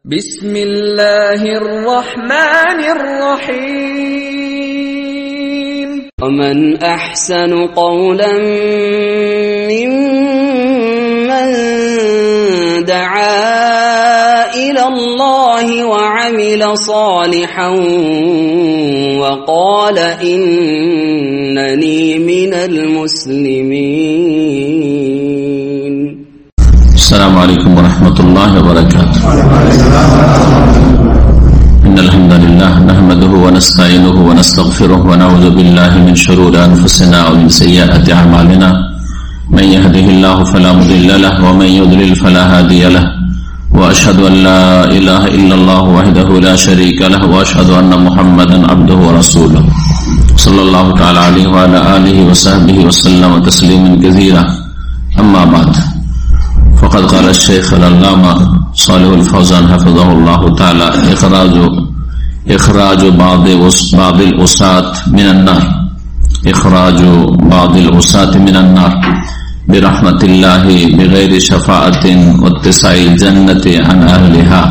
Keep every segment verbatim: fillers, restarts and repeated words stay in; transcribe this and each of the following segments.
বিসমিল্লাহির রহমানির রহিম। ومن أحسن قولا ممن دعا إلى الله وعمل صالحا وقال إنني من المسلمين. السلام عليكم ورحمة الله وبركاته. إن الحمد لله نحمده ونستعينه ونستغفره ونعوذ بالله من شرور أنفسنا ومن سيئات أعمالنا. من يهده الله فلا مضل له ومن يضلل فلا هادي له. وأشهد أن لا إله إلا الله وحده لا شريك له وأشهد أن محمدا عبده ورسوله صلى الله تعالى عليه وعلى آله وصحبه وسلم تسليما كثيرا. أما بعد فقد قال الشيخ العلامة صالح الفوزان حفظه الله تعالى إخراج إخراج بعض بعض الأساة من النار إخراج بعض الأساة من النار برحمة الله بغير شفاعة واتساع الجنة عن أهلها.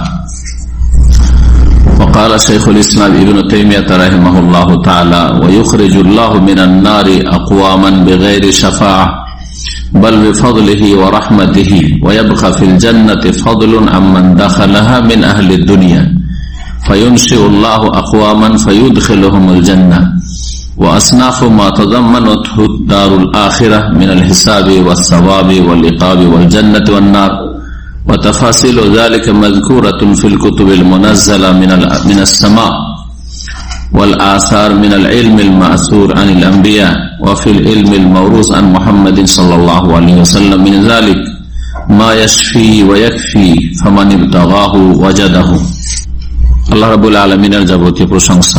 وقال شيخ الإسلام ابن تيمية رحمه الله تعالى ويخرج الله من النار أقواما بغير شفاعة بل بفضله ورحمته ويبقى في الجنة فضل عمن دخلها من أهل الدنيا فينشئ الله أقواما فيدخلهم الجنة وأصناف ما تضمنته الدار الآخرة من الحساب والثواب والعقاب والجنة والنار وتفاصيل ذلك مذكورة في الكتب المنزلة من من السماء والآثار من العلم المأثور عن الأنبياء وفي العلم الموروث عن محمد صلى الله عليه وسلم من ذلك ما يشفي ويكفي فمن ابتغاه وجده. আল্লাহ রাব্বুল আলামিনের যাবতীয় প্রশংসা,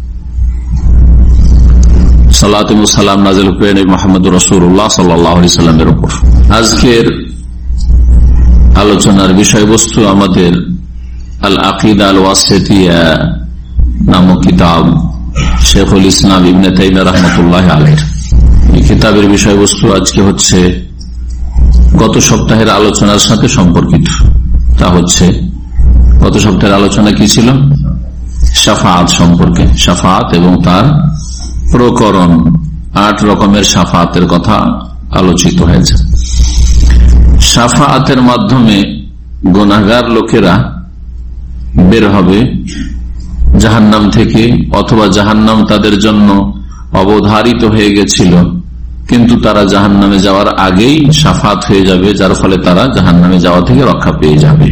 সালাত ও সালাম নাযিল করেন মুহাম্মদুর রাসূলুল্লাহ সাল্লাল্লাহু আলাইহি সাল্লামের উপর। আজকের আলোচনার বিষয়বস্তু আমাদের আল আকিদা আল ওয়াসিতিয়া নামক কিতাব শেখুল ইসলাম ইবনে তাইমিয়া রাহমাতুল্লাহ আলাইহি। এই কিতাবের বিষয়বস্তু আজকে হচ্ছে গত সপ্তাহের আলোচনার সাথে সম্পর্কিত। তা হচ্ছে গত সপ্তাহের আলোচনা কি ছিল? শাফাআত সম্পর্কে, শাফাআত এবং তার প্রকরণ। আট রকমের শাফাআতের কথা আলোচিত হয়েছে। শাফাআতের মাধ্যমে গুনাহগার লোকেরা বের হবে জাহান্নাম থেকে, অথবা জাহান্নাম তাদের জন্য অবধারিত হয়ে গেছিল কিন্তু তারা জাহান্নামে যাওয়ার আগেই শাফাআত হয়ে যাবে, যার ফলে তারা জাহান্নামে যাওয়া থেকে রক্ষা পেয়ে যাবে।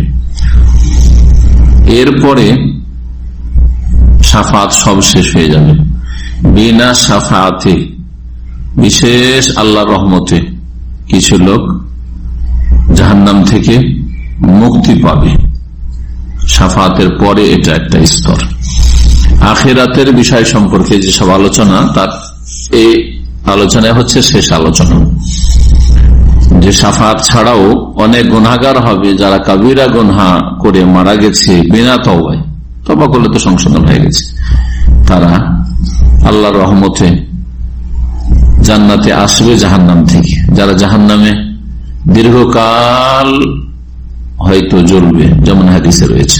এরপরে শাফাআত সব শেষ হয়ে যাবে। বিনা শাফাআতে, বিশেষ আল্লাহর রহমতে কিছু লোক জাহান্নাম থেকে মুক্তি পাবে। শাফাআতের পরে এটা একটা স্তর। আখিরাতের বিষয় সম্পর্কে যেসব আলোচনা, তার এই আলোচনায় হচ্ছে শেষ আলোচনা। যে শাফাআত ছাড়াও অনেক গুনাহগার হবে যারা কাবিরা গুনাহ করে মারা গেছে বিনা তওবায়, তওবা করলে তো সংশোধন হয়ে গেছে, তারা আল্লাহর রহমতে জান্নাতে আসবে জাহান্নাম থেকে। যারা জাহান্নামে দীর্ঘকাল হয়তো জ্বলবে, যেমন হাদিসে রয়েছে।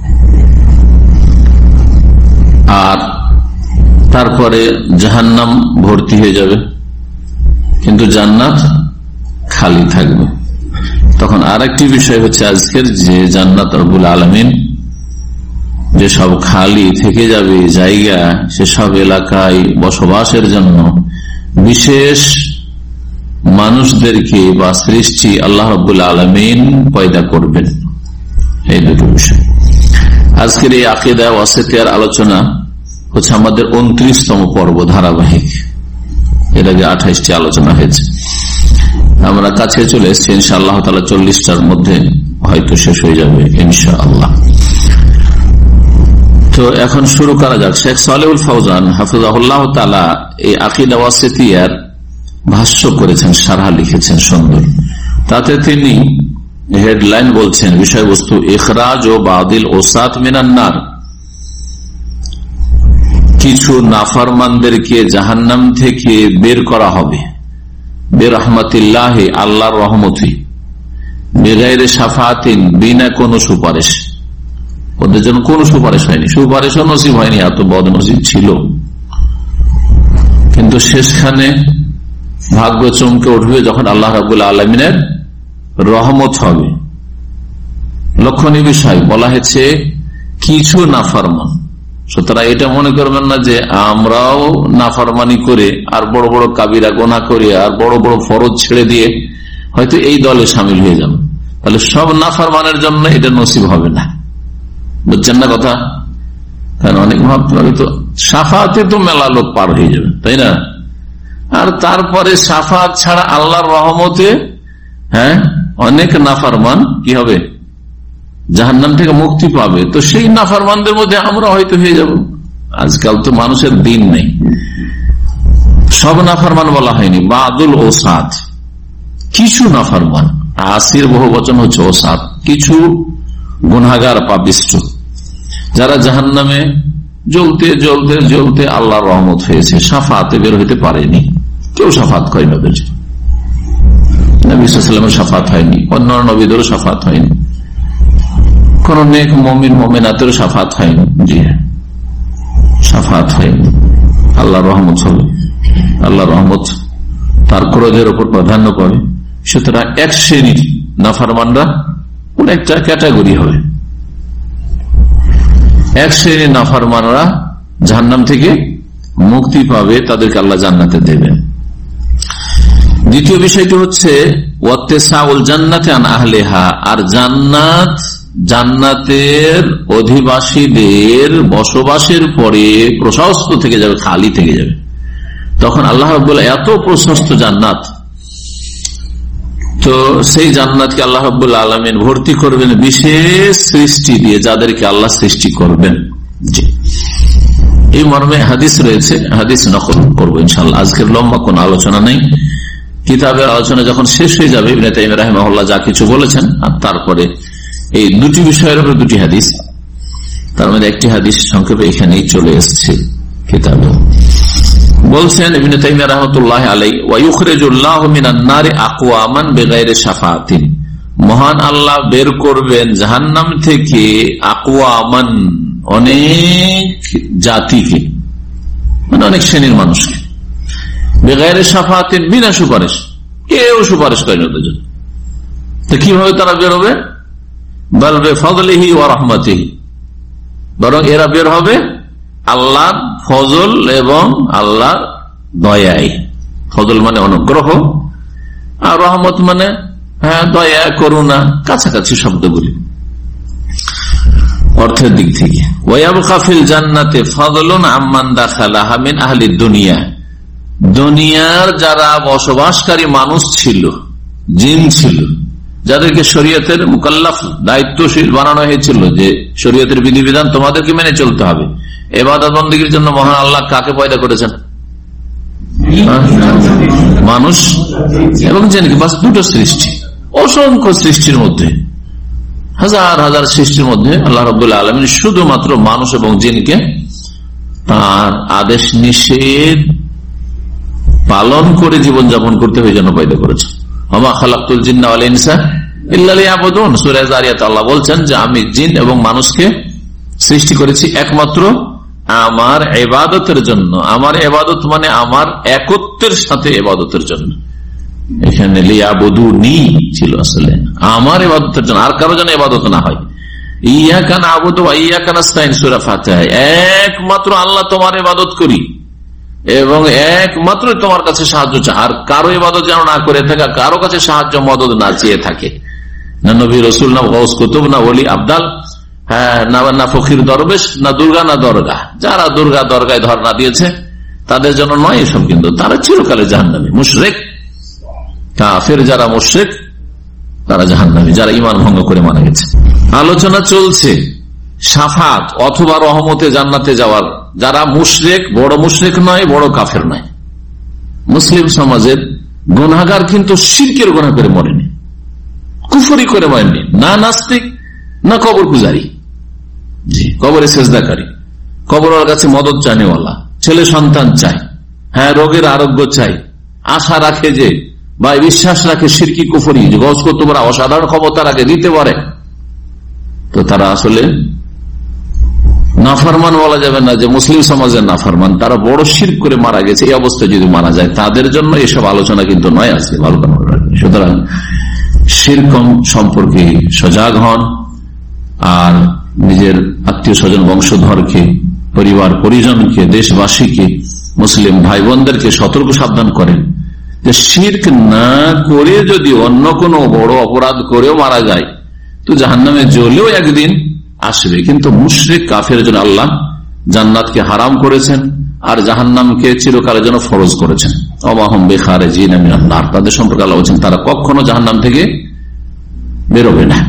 আর তারপরে জাহান্নাম ভর্তি হয়ে যাবে কিন্তু জান্নাত খালি থাকবে। তখন আরেকটি বিষয় হচ্ছে আজকের, যে জান্নাত রব্বুল আলামিন যেসব খালি থেকে যাবে জায়গা, সেসব এলাকায় বসবাসের জন্য বিশেষ মানুষদেরকে বা সৃষ্টি আল্লাহ রাব্বুল আলামিন পয়দা করবেন। এই দুটো বিষয় আজকের এই আকীদা ওয়াসিতিয়ার আলোচনা হচ্ছে আমাদের উনত্রিশতম পর্ব, ধারাবাহিক। এর আগে আঠাইশটি আলোচনা হয়েছে। আমরা কাছে চলে এসেছি, ইনশাআল্লাহ তাআলা চল্লিশটার মধ্যে হয়তো শেষ হয়ে যাবে ইনশাআল্লাহ। তো এখন শুরু করা যাক। শেখ সালেহুল ফৌজান হাফিজাহুল্লাহ তাআলা এই আকীদা ওয়াসিতিয়ার ভাষ্য করেছেন, শারহা লিখেছেন সুন্দর। তাতে তিনি হেডলাইন বলছেন, বিষয়বস্তু ইখরাজ ও বাদিল ওসাত মিনান নার, কিছু নাফরমানদেরকে জাহান্নাম থেকে বের করা হবে বেরহমাতিল্লাহ, আল্লাহর রহমতে, বেগাইরে শাফাতিন, বিনা কোনো সুপারিশ। ওদের জন্য কোনো সুপারিশ হয়নি, সুপারিশও নসিব হয়নি, এত বদনসিব ছিল। কিন্তু শেষখানে ভাগ্য চমকে উঠবে যখন আল্লাহ রাব্বুল আলামিনের রহমত হবে। লক্ষণীয় বিষয় বলা হয়েছে কিছু নাফরমান। সুতরাং এটা মনে করবেন না যে আমরাও নাফরমানি করে আর বড় বড় কাবিরা গুনাহ করে আর বড় বড় ফরজ ছেড়ে দিয়ে হয়তো এই দলে সামিল হয়ে যাবে, তাহলে সব নাফরমানের জন্য এটা নসিব হবে না। বুঝছেন না কথা? কারণ অনেক ভাবতে পারে তো শাফাতে তো মেলা লোক পার হয়ে যাবে, তাই না? আর তারপরে শাফাত ছাড়া আল্লাহর রহমতে হ্যাঁ অনেক নাফরমান কি হবে, জাহান্নাম থেকে মুক্তি পাবে। তো সেই নাফরমানদের মধ্যে আমরা হয়তো হয়ে যাব। আজকাল তো মানুষের দিন নেই। সব নাফরমান বলা হয়নি, বাদুল ওসাদ, কিছু নাফরমান। আসির বহু বচন হচ্ছে ওসাদ, কিছু গুনাহগার পাপিষ্ঠ যারা জাহান্নামে জ্বলতে জ্বলতে জ্বলতে আল্লাহর রহমত হয়েছে, শাফাতে বের হইতে পারেনি। কেউ শাফাত করেনি ওদের, নবী সাল্লাল্লাহু আলাইহি ওয়াসাল্লামের শাফাত হয়নি, অন্য নবীদেরও শাফাত হয়নি, কোন নেক মুমিন মুমিনাতেরও শাফাত হয়নি। জি হ্যাঁ, শাফাত হয়নি। আল্লাহর রহমত হবে, আল্লাহর রহমত তার ক্রোধের উপর প্রাধান্য পাবে। সুতরাং এক শ্রেণীর নাফরমানরা কোন একটা ক্যাটাগরি হবে, এক শ্রেণীর নাফরমানরা জাহান্নাম থেকে মুক্তি পাবে, তাদেরকে আল্লাহ জান্নাতে দেবেন। দ্বিতীয় বিষয়টি হচ্ছে ওয়াত্তেসাউল জান্নাতে আন আহলিহা, আর জান্নাত জান্নাতের অধিবাসীদের বসবাসের পরে প্রশস্ত থেকে যাবে, খালি থেকে যাবে। তখন আল্লাহ রাব্বুল এত প্রশস্ত জান্নাত, তো সেই জান্নাতকে আল্লাহ রাব্বুল আলামিন ভর্তি করবেন বিশেষ সৃষ্টি দিয়ে, যাদেরকে আল্লাহ সৃষ্টি করবেন। জি, এই মর্মে হাদিস রয়েছে, হাদিস নকল করবো ইনশাআল্লাহ। আজকের লম্বা কোন আলোচনা নেই, কিতাবের আলোচনা যখন শেষ হয়ে যাবে ইবনে তাইমিয়া রাহিমাহুল্লাহ যা কিছু বলেছেন, আর তারপরে এই দুটি বিষয়ের উপর দুটি হাদিস, তার মধ্যে একটি হাদিস সংক্ষেপে এখানেই চলে এসেছে কিতাবে। বলছেন ইবনে তাইমিয়া রাহমাতুল্লাহি আলাইহি, ওয়া ইউখরিজুল্লাহু মিনান নারি আকওয়ামান বিগাইরি শাফাতিন, মহান আল্লাহ বের করবেন জাহান্নাম থেকে আকওয়ামান, অনেক জাতিকে, মানে অনেক শ্রেণীর মানুষকে, বিগাইরি শাফাতিন, বিনা সুপারিশ, কেউ সুপারিশ করেনি ওদের জন্য। তো কিভাবে তারা বের হবে? বাল বিফাদলিহি ওয়া রাহমাতিহি, বরং এরা বের হবে আল্লাহর ফজল এবং আল্লাহর দয়ায়। ফজল মানে অনুগ্রহ, আর রহমত মানে হ্যাঁ দয়া করুণা, কাছাকাছি শব্দগুলি অর্থের দিক থেকে। ওয়ায়াবকা ফিল জান্নাতে ফাদলুন আম্মান দাখালাহা মিন আহলি দুনিয়া, দুনিয়ার যারা বসবাসকারী মানুষ ছিল, জিন ছিল, যাদেরকে শরীয়তের মুকাল্লাফ দায়িত্বশীল বানানো হয়েছিল যে শরীয়তের বিধিবিধান তোমাদেরকে মেনে চলতে হবে। ইবাদত বন্দেগীর জন্য মহান আল্লাহ কাকে পয়দা করেছেন? মানুষ এবং জিনকে, বাস দুটো সৃষ্টি, অসংখ্য সৃষ্টির মধ্যে, হাজার হাজার সৃষ্টির মধ্যে আল্লাহ রাব্বুল আলামিন শুধুমাত্র মানুষ এবং জিনকে তার আদেশ নিষেধ পালন করে জীবনযাপন করতে হয়ে যেন পয়দা করেছেন। ওমা খালাকতুল জিন্না ওয়াল ইনসা ইল্লা লিয়াবুদুন, সূরা যারিয়াতে আল্লাহ বলছেন যে আমি জিন এবং মানুষকে সৃষ্টি করেছি একমাত্র আমার ইবাদতের জন্য। আমার ইবাদত মানে আমার একত্বের সাথে ইবাদতের জন্য। এখানে লিয়াবুদুনি ছিল আসলে আমার ইবাদতের জন্য, আর কারো জন্য ইবাদত না হয়। ইয়াকা না'বুদু ওয়া ইয়াকা নাস্তাইন, সূরা ফাতিহা, একমাত্র আল্লাহ তোমার ইবাদত করি এবং একমাত্র তোমার কাছে সাহায্য চাই, আর কারো ইবাদত যেন না করে থাকে, কারো কাছে সাহায্য মদদ না চেয়ে থাকে, না নবী রসুল, না গৌস কুতুব, না ওলি আবদাল, হ্যাঁ না ফকির দরবেশ, না দুর্গা, না দরগা। যারা দুর্গা দরগায় ধর্ণা দিয়েছে তাদের জন্য নয় এসব, কিন্তু তারা চিরকালে জাহান্নামী। মুশরিক কাফের যারা মুশরিক তারা জাহান্নামী, যারা ঈমান ভঙ্গ করে মারা গেছে। আলোচনা চলছে শাফাত অথবা রহমতে জান্নাতে যাওয়ার, যারা মুশরিক, বড় মুশরিক নয়, বড় কাফের নয়। মুসলিম সমাজের গুনাহগার কিন্তু শিরকের গুনাহ করে মরেনি, কুফরি করে মরেনি, না নাস্তিক, না কবর পূজারী, জি কবরে সেজদাকারী, কবরের কাছে মদত চানেওয়ালা, ছেলে সন্তান চায়, হ্যাঁ রোগের আরোগ্য চাই, আশা রাখে যে বা বিশ্বাস রাখে শিরকি কুফরি, যে গৌস কুতুবরা অসাধারণ ক্ষমতা রাখে, দিতে পারে, তো তারা আসলে নাফরমান বলা যাবে না, যে মুসলিম সমাজের নাফরমান, তারা বড় শিরক করে মারা গেছে, এই অবস্থায় যদি মারা যায় তাদের জন্য এসব আলোচনা কিন্তু নয় আছে, ভালো করে। সুতরাং শিরক সম্পর্কে সজাগ হন, আর নিজের আত্মীয় স্বজন বংশধরকে, পরিবার পরিজনকে, দেশবাসীকে, মুসলিম ভাই বোনদেরকে সতর্ক সাবধান করেন যে শিরক না করে যদি অন্য কোনো বড় অপরাধ করেও মারা যায় তো জাহান্নামে জ্বলেও একদিন আসবে। কিন্তু মুশরিক কাফের জন্য আল্লাহ জান্নাতকে হারাম করেছেন আর জাহান্নামকে চিরকালের জন্য ফরজ করেছেন। অমাহুম বিখারিজিনা মিনান নার, তাদের সম্পর্কে আল্লাহ বলেছেন তারা কখনো জাহান্নাম থেকে বেরোবে না।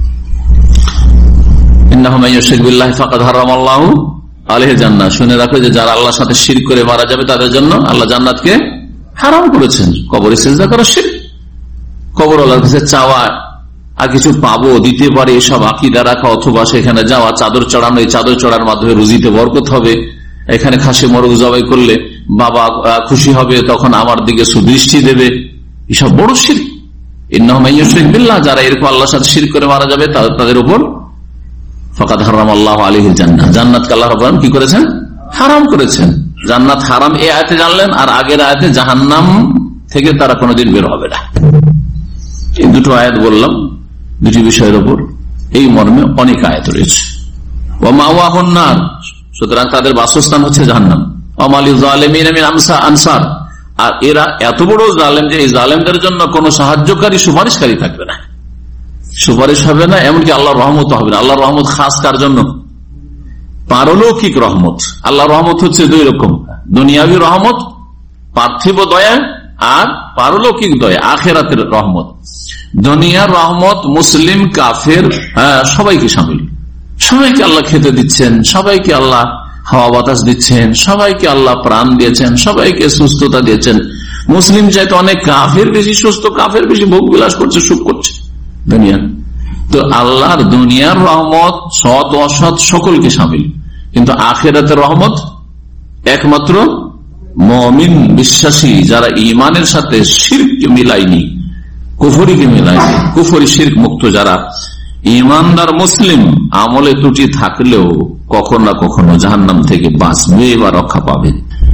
ইন্নাহু মান ইউশরিক বিল্লাহি ফাকাদ হারামাল্লাহু আলাইহি জান্নাহ, শুনে রাখো যে যারা আল্লাহর সাথে শিরক করে মারা যাবে তাদের জন্য আল্লাহ জান্নাতকে হারাম করেছেন। কবরে সিজদা করা শিরক, কবর আল্লাহর কাছে চাওয়া আর কিছু পাবো দিতে পারে এসব আকীদা রাখা, অথবা সেখানে যাওয়া, চাদর চড়ানো, এই চাদর চড়ার মাধ্যমে রুজিতে বরকত হবে, এখানে খাসি মোরগ জবাই করলে বাবা খুশি হবে, তখন আমার দিকে সুদৃষ্টি দেবে, এসব বড় শিরক। ইন্নাহু মান ইউশরিক বিল্লাহ, যারা এরকম আল্লাহর সাথে শিরক করে মারা যাবে তাদের উপর ফাকাদ হারামাল্লাহু আলাইহিল জান্নাহ, জান্নাতকে আল্লাহ রাব্বুল আলামিন কি করেছেন? হারাম করেছেন। জান্নাত হারাম এই আয়াতে জানলেন, আর আগের আয়াতে জাহান্নাম থেকে তারা কোনোদিন বের হবে না। এই দুটো আয়াত বললাম দুটি বিষয়ের উপর, এই মর্মে অনেক আয়াত রয়েছে। ওয়া মাওয়াহুন নার, সুতরাং তাদের বাসস্থান হচ্ছে জাহান্নাম। ওয়া মা লিযালিমিনা মিন আনসার, আর এরা এত বড় জালেম যে এই জালেমদের জন্য কোনো সাহায্যকারী সুপারিশকারী থাকবে না, সুপারিশ হবে না, এমনকি আল্লাহর রহমত হবে না। আল্লাহর রহমত খাস কার জন্য? পারলৌকিক রহমত। আল্লাহর রহমত হচ্ছে দুই রকম, দুনিয়াবী রহমত, পার্থিব দয়া, আর পারলৌকিক দয়া, আখিরাতের রহমত। দুনিয়ার রহমত মুসলিম কাফের হ্যাঁ সবাইকে শামিল, সবাইকে আল্লাহ খেতে দিচ্ছেন, সবাইকে আল্লাহ হাওয়া বাতাস দিচ্ছেন, সবাইকে আল্লাহ প্রাণ দিয়েছেন, সবাইকে সুস্থতা দিয়েছেন। মুসলিম চাইতে অনেক কাফের বেশি সুস্থ, কাফের বেশি ভোগ বিলাস করছে, সুখ করছে দুনিয়া। তো আল্লাহর দুনিয়ার রহমত সৎ অসৎ সকলকে শামিল, কিন্তু আখিরাতের রহমত একমাত্র মুমিন বিশ্বাসী যারা ইমানের সাথে শিরক মিলায়নি, কুফরিকে মিলায়নি, কুফরি শিরক মুক্ত যারা ইমানদার মুসলিম, আমলে ত্রুটি থাকলেও কখনো না কখনো জাহান্নাম থেকে বাঁচবে বা রক্ষা পাবে।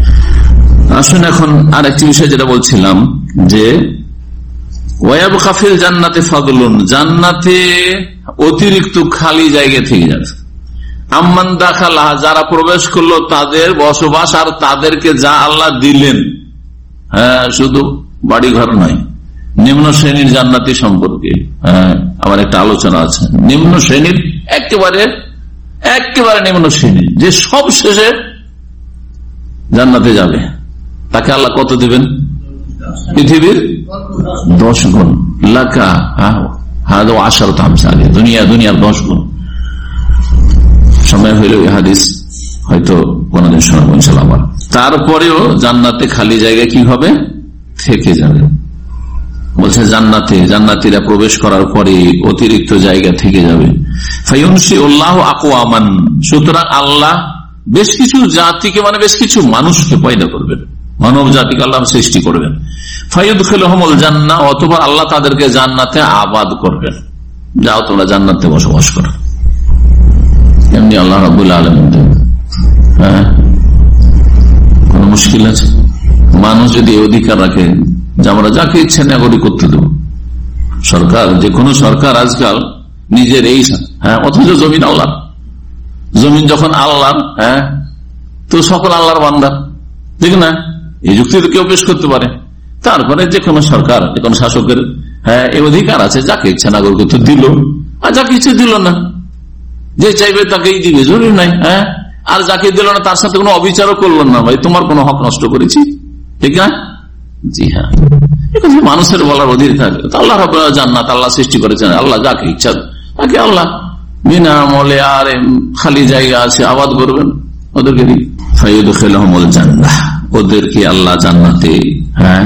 আসুন এখন আর একটি বিষয় যেটা বলছিলাম, যে ওয়ায়াবকা ফিল জান্নাতে ফাদলুন, জান্নাতে অতিরিক্ত খালি জায়গা থেকে যাবে। আম্মান দাখালাহা, যারা প্রবেশ করলো তাদের বসবাস, আর তাদেরকে যা আল্লাহ দিলেন, হ্যাঁ শুধু বাড়ি ঘর নয়, নিম্ন শ্রেণীর জান্নাতি সম্পর্কে হ্যাঁ আমার একটা আলোচনা আছে। নিম্ন শ্রেণীর একেবারে একেবারে নিম্ন শ্রেণীর, যে সব শেষে জান্নাতে যাবে, তাকে আল্লাহ কত দিবেন? পৃথিবীর দশ গুণ। লাকা হ্যাঁ আশার তামসালে, দুনিয়া দুনিয়ার দশ গুণ। সময় হইল এই হাদিস হয়তো কোনদিন শোনাবো ইনশাআল্লাহ। আবার তারপরেও জান্নাতে খালি জায়গা কি হবে? থেকে যাবে। বলছে জান্নাতে জান্নাতীরা প্রবেশ করার পরে অতিরিক্ত জায়গা থেকে যাবে। ফায়ুনশিউল্লাহু আকওয়ামান, সুতরাং আল্লাহ বেশ কিছু জাতিকে, মানে বেশ কিছু মানুষকে পয়দা করবেন, মানব জাতিকে আল্লাহ সৃষ্টি করবেন। ফায়ুদখিলুহুমুল জান্নাহ, অথবা আল্লাহ তাদেরকে জান্নাতে আবাদ করবেন, যাও তোমরা জান্নাতে বসবাস করো। এমনি আল্লাহ রাব্বুল আলামিন দেবেন। হ্যাঁ কোন মুশকিল আছে? মানুষ যদি এই অধিকার রাখে যে আমরা যাকে ইচ্ছে নাগরিক করতে দেব, সরকার যে কোনো সরকার আজকাল নিজের এই হ্যাঁ, অথচ জমিন আল্লাহ, জমিন যখন আল্লাহ হ্যাঁ তো সকল আল্লাহর বান্দা, ঠিক না? এই যুক্তি তো কেউ পেশ করতে পারে। তারপরে যে কোনো সরকার, যে কোনো শাসকের হ্যাঁ এই অধিকার আছে, যাকে ইচ্ছে নাগরিকত্ব দিল, আর যাকে ইচ্ছে দিল না, যে চাইবে তাকেই দিবে, জরুরি নাই। হ্যাঁ আর যাকে দিল না তার সাথে কোনো অবিচারও করলো না, ভাই তোমার কোনো হক নষ্ট করেছি, ঠিক না? জি হ্যাঁ, মানুষের বলার অধিকার আল্লাহ রাব্বুল জান্নাত আল্লাহ সৃষ্টি করেছেন, আল্লাহ যাকে ইচ্ছা তাকে আল্লাহ বিনা আমলে আর খালি জায়গা আছে আবাদ করবেন ওদেরকে। ফায়ুদখিলুহুমুল জান্নাহ, ওদেরকে আল্লাহ জান্নাতে হ্যাঁ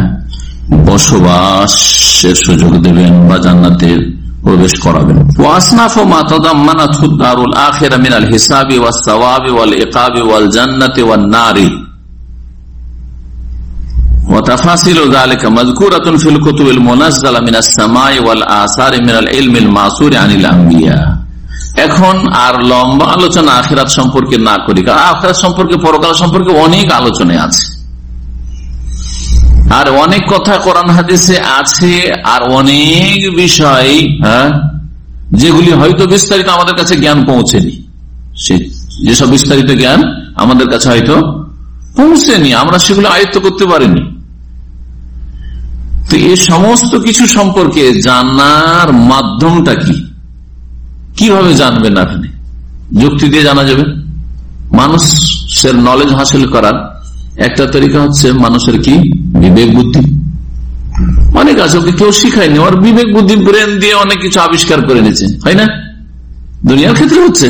বসবাসের সুযোগ দেবেন বা জান্নাতে প্রবেশ করাবেন। ওয়াসনাফু মা তাদাম্মানাতহু দারুল আখিরা মিনাল হিসাবি ওয়াস সাওয়াবি ওয়াল ইকাবি ওয়াল জান্নাতি ওয়ান নারি وتفاصيل ذلك مذكورة في الكتب المنزلة من السماء والآثار من العلم المعصور عن الأنبياء। এখন আর লম্বা আলোচনা আখিরাত সম্পর্কে না করি, কারণ আখিরাত সম্পর্কে, পরকাল সম্পর্কে অনেক আলোচনা আছে, আর অনেক কথা কোরআন হাদিসে আছে, আর অনেক বিষয় হ্যাঁ যেগুলি হয়তো বিস্তারিত আমাদের কাছে জ্ঞান পৌঁছেনি, সে যেসব বিস্তারিত জ্ঞান আমাদের কাছে হয়তো পৌঁছেনি, আমরা সেগুলো আয়ত্ত করতে পারিনি। তো এই সমস্ত কিছু সম্পর্কে জানার মাধ্যমটা কি, কিভাবে জানবেন আপনি? যুক্তি দিয়ে জানা যাবে। মানুষের নলেজ হাসিল করার একটা তরিকা হচ্ছে মানুষের কি বিবেক বুদ্ধি। অনেক আছে, ওকে কেউ শিখায়নি, ওর বিবেক বুদ্ধি ব্রেন দিয়ে অনেক কিছু আবিষ্কার করে নিয়েছে, হয় না? দুনিয়ার ক্ষেত্রে হচ্ছে,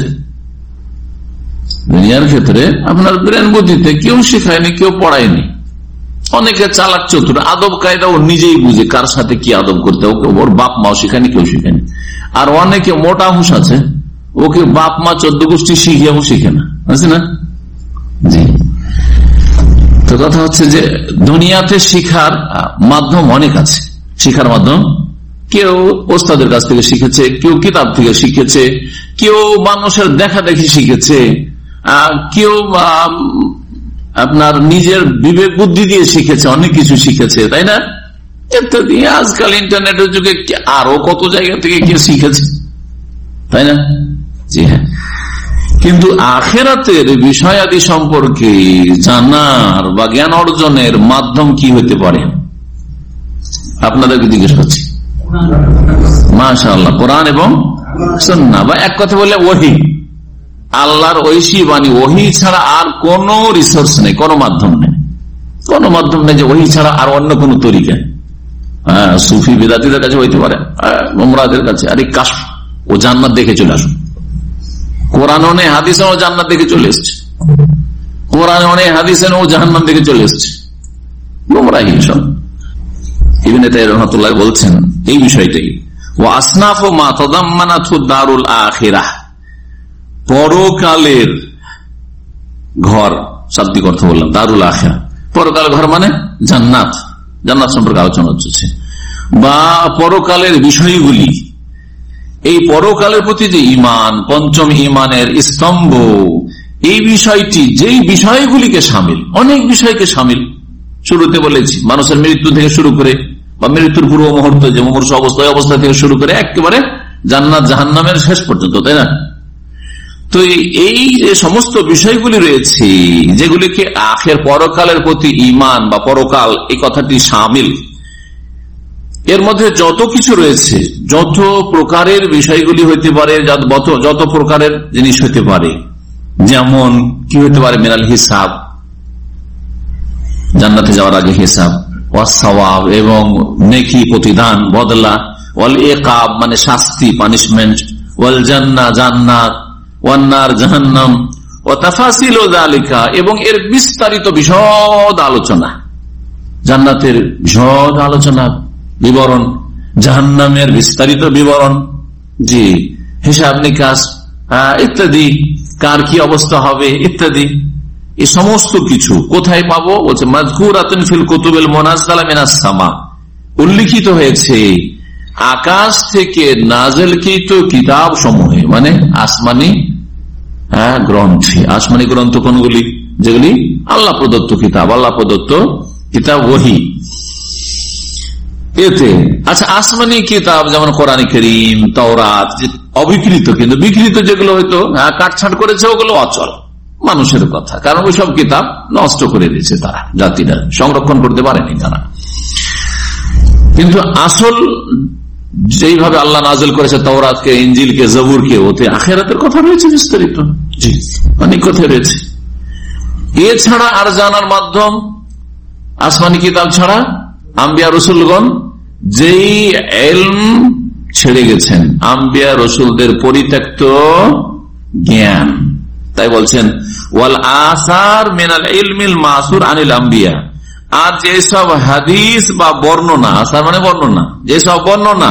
দুনিয়ার ক্ষেত্রে আপনার ব্রেন বুদ্ধিতে কেউ শিখায়নি, কেউ পড়ায়নি। অনেকে চালাক চতুর, আদব কায়দা ও নিজেই বুঝে কার সাথে কি আদব করতে, ওকে ওর বাপ মাও শিখায়নি, কেউ শিখায়নি। আর অনেকে মোটা হুঁশ আছে, ওকে বাপ মা চোদ্দ গোষ্ঠী শিখিয়েও শিখে না, আছে না? জি। তো কথা হচ্ছে যে দুনিয়াতে শিখার মাধ্যম অনেক আছে, শিখার মাধ্যম। কেউ ওস্তাদের কাছ থেকে শিখেছে, কেউ কিতাব থেকে শিখেছে, কেউ মানুষের দেখা দেখি শিখেছে, কেউ আপনার নিজের বিবেক বুদ্ধি দিয়ে শিখেছে, অনেক কিছু শিখেছে, তাই না? ইত্যাদি। আজকাল ইন্টারনেটের যুগে আরো কত জায়গা থেকে কে শিখেছে, তাই না? জি হ্যাঁ। কিন্তু আখিরাতের বিষয়াদি সম্পর্কে জানার বা জ্ঞান অর্জনের মাধ্যম কি হতে পারে আপনাদেরকে জিজ্ঞেস করছি। মাশাআল্লাহ, কোরআন এবং সুন্নাহ, বা এক কথা বললে ওহী, আল্লাহর ঐশী বাণী। ওহী ছাড়া আর কোন রিসোর্স নেই, কোন মাধ্যম নেই, কোন মাধ্যম নেই যে ওহী ছাড়া আর অন্য কোন তরিকা। হ্যাঁ, সুফি বেদাতীদের কাছে হইতে পারে, মুমরাদের কাছে, আরে কাশ ও জান্নাত দেখে চলে আসুন। কোরআনও নেই, হাদিসে ও জান্নাত দেখে চলে এসছে, কোরআনও নেই, হাদিসে ও জাহান্নাম দেখে চলে এসছে। গুমরাহি সব। ইবনে তাইমিয়া রাহমাতুল্লাহ বলছেন এই বিষয়টাই, ওয়া আসনাফু মা তাদাম্মানাতু দারুল আখিরাহ, পরকালের ঘর, শাব্দিক অর্থ বললাম দারুল আখিরাহ, পরকাল ঘর মানে জান্নাত, জান্নাত সম্পর্কে আলোচনা হচ্ছে, বা পরকালের বিষয়গুলি। এই পরকালের প্রতি যে ঈমান, পঞ্চম ঈমানের স্তম্ভ, এই বিষয়টি যেই বিষয়গুলিকে শামিল, অনেক বিষয়কে শামিল। শুরুতে বলেছি মানুষের মৃত্যু থেকে শুরু করে, বা মৃত্যুর পূর্ব মুহূর্ত যে মুমূর্ষু অবস্থা, অবস্থা থেকে শুরু করে একেবারে জান্নাত জাহান্নামের শেষ পর্যন্ত, তাই না? তো এই যে সমস্ত বিষয়গুলি রয়েছে যেগুলিকে আখের পরকালের প্রতি ঈমান বা পরকাল, এই কথাটি শামিল, এর মধ্যে যত কিছু রয়েছে, যত প্রকারের বিষয়গুলি হইতে পারে, যত প্রকারের জিনিস হইতে পারে, যেমন কি হইতে পারে, মিনাল হিসাব, জান্নাতে যাওয়ার আগে হিসাব, ওয়াস সাওয়াব এবং নেকি প্রতিদান, বদলা, ওয়াল ইকাব মানে শাস্তি, পানিশমেন্ট, ওয়াল জান্নাহ জান্নাত, ওয়ান নার জাহান্নাম, ওয়া তাফাসিলু যালিকা এবং এর বিস্তারিত বিশদ আলোচনা, জান্নাতের বিশদ আলোচনা বিবরণ, জাহান্নামের বিস্তারিত বিবরণ, জি, হিসাব নিকাশ ইত্যাদি, কার কি অবস্থা হবে ইত্যাদি। এই সমস্ত কিছু কোথায় পাবো? বলছে মাযকুরাতুন ফিল কুতুবিল মুনাজ্জালা মিনাস সামা, উল্লিখিত হয়েছে আকাশ থেকে নাযিলকৃত কিতাব সমূহে, মানে আসমানি হ্যাঁ গ্রন্থে। আসমানি গ্রন্থ কোনগুলি? যেগুলি আল্লাহ প্রদত্ত কিতাব, আল্লাহ প্রদত্ত কিতাব ওহী। এতে আচ্ছা আসমানি কিতাব যেমন কোরআন কারীম, তাওরাত, অবিকৃত, কিন্তু বিকৃত যেগুলো হয়তো কাটছাট করেছে ওগুলো অচল, মানুষের কথা, কারণ ওই সব কিতাব নষ্ট করে দিয়েছে তারা, জাতিরা সংরক্ষণ করতে পারেনি তারা। কিন্তু আসল যেইভাবে আল্লাহ নাযিল করেছে তাওরাতকে, ইনজিলকে, জবুরকে, ওতে আখিরাতের কথা রয়েছে বিস্তারিত, জি অনেক কথা রয়েছে। এছাড়া আর জানার মাধ্যম আসমানি কিতাব ছাড়া আম্বিয়া রসুলগণ যেই ইলম ছেড়ে গেছেন, আম্বিয়া রসুলদের পরিত্যক্ত জ্ঞান, তাই বলছেন ওয়াল আসার মিনাল ইলমিল মাসুর আনিল আম্বিয়া, আর যেসব হাদিস বা বর্ণনা, আসার মানে বর্ণনা, যেসব বর্ণনা,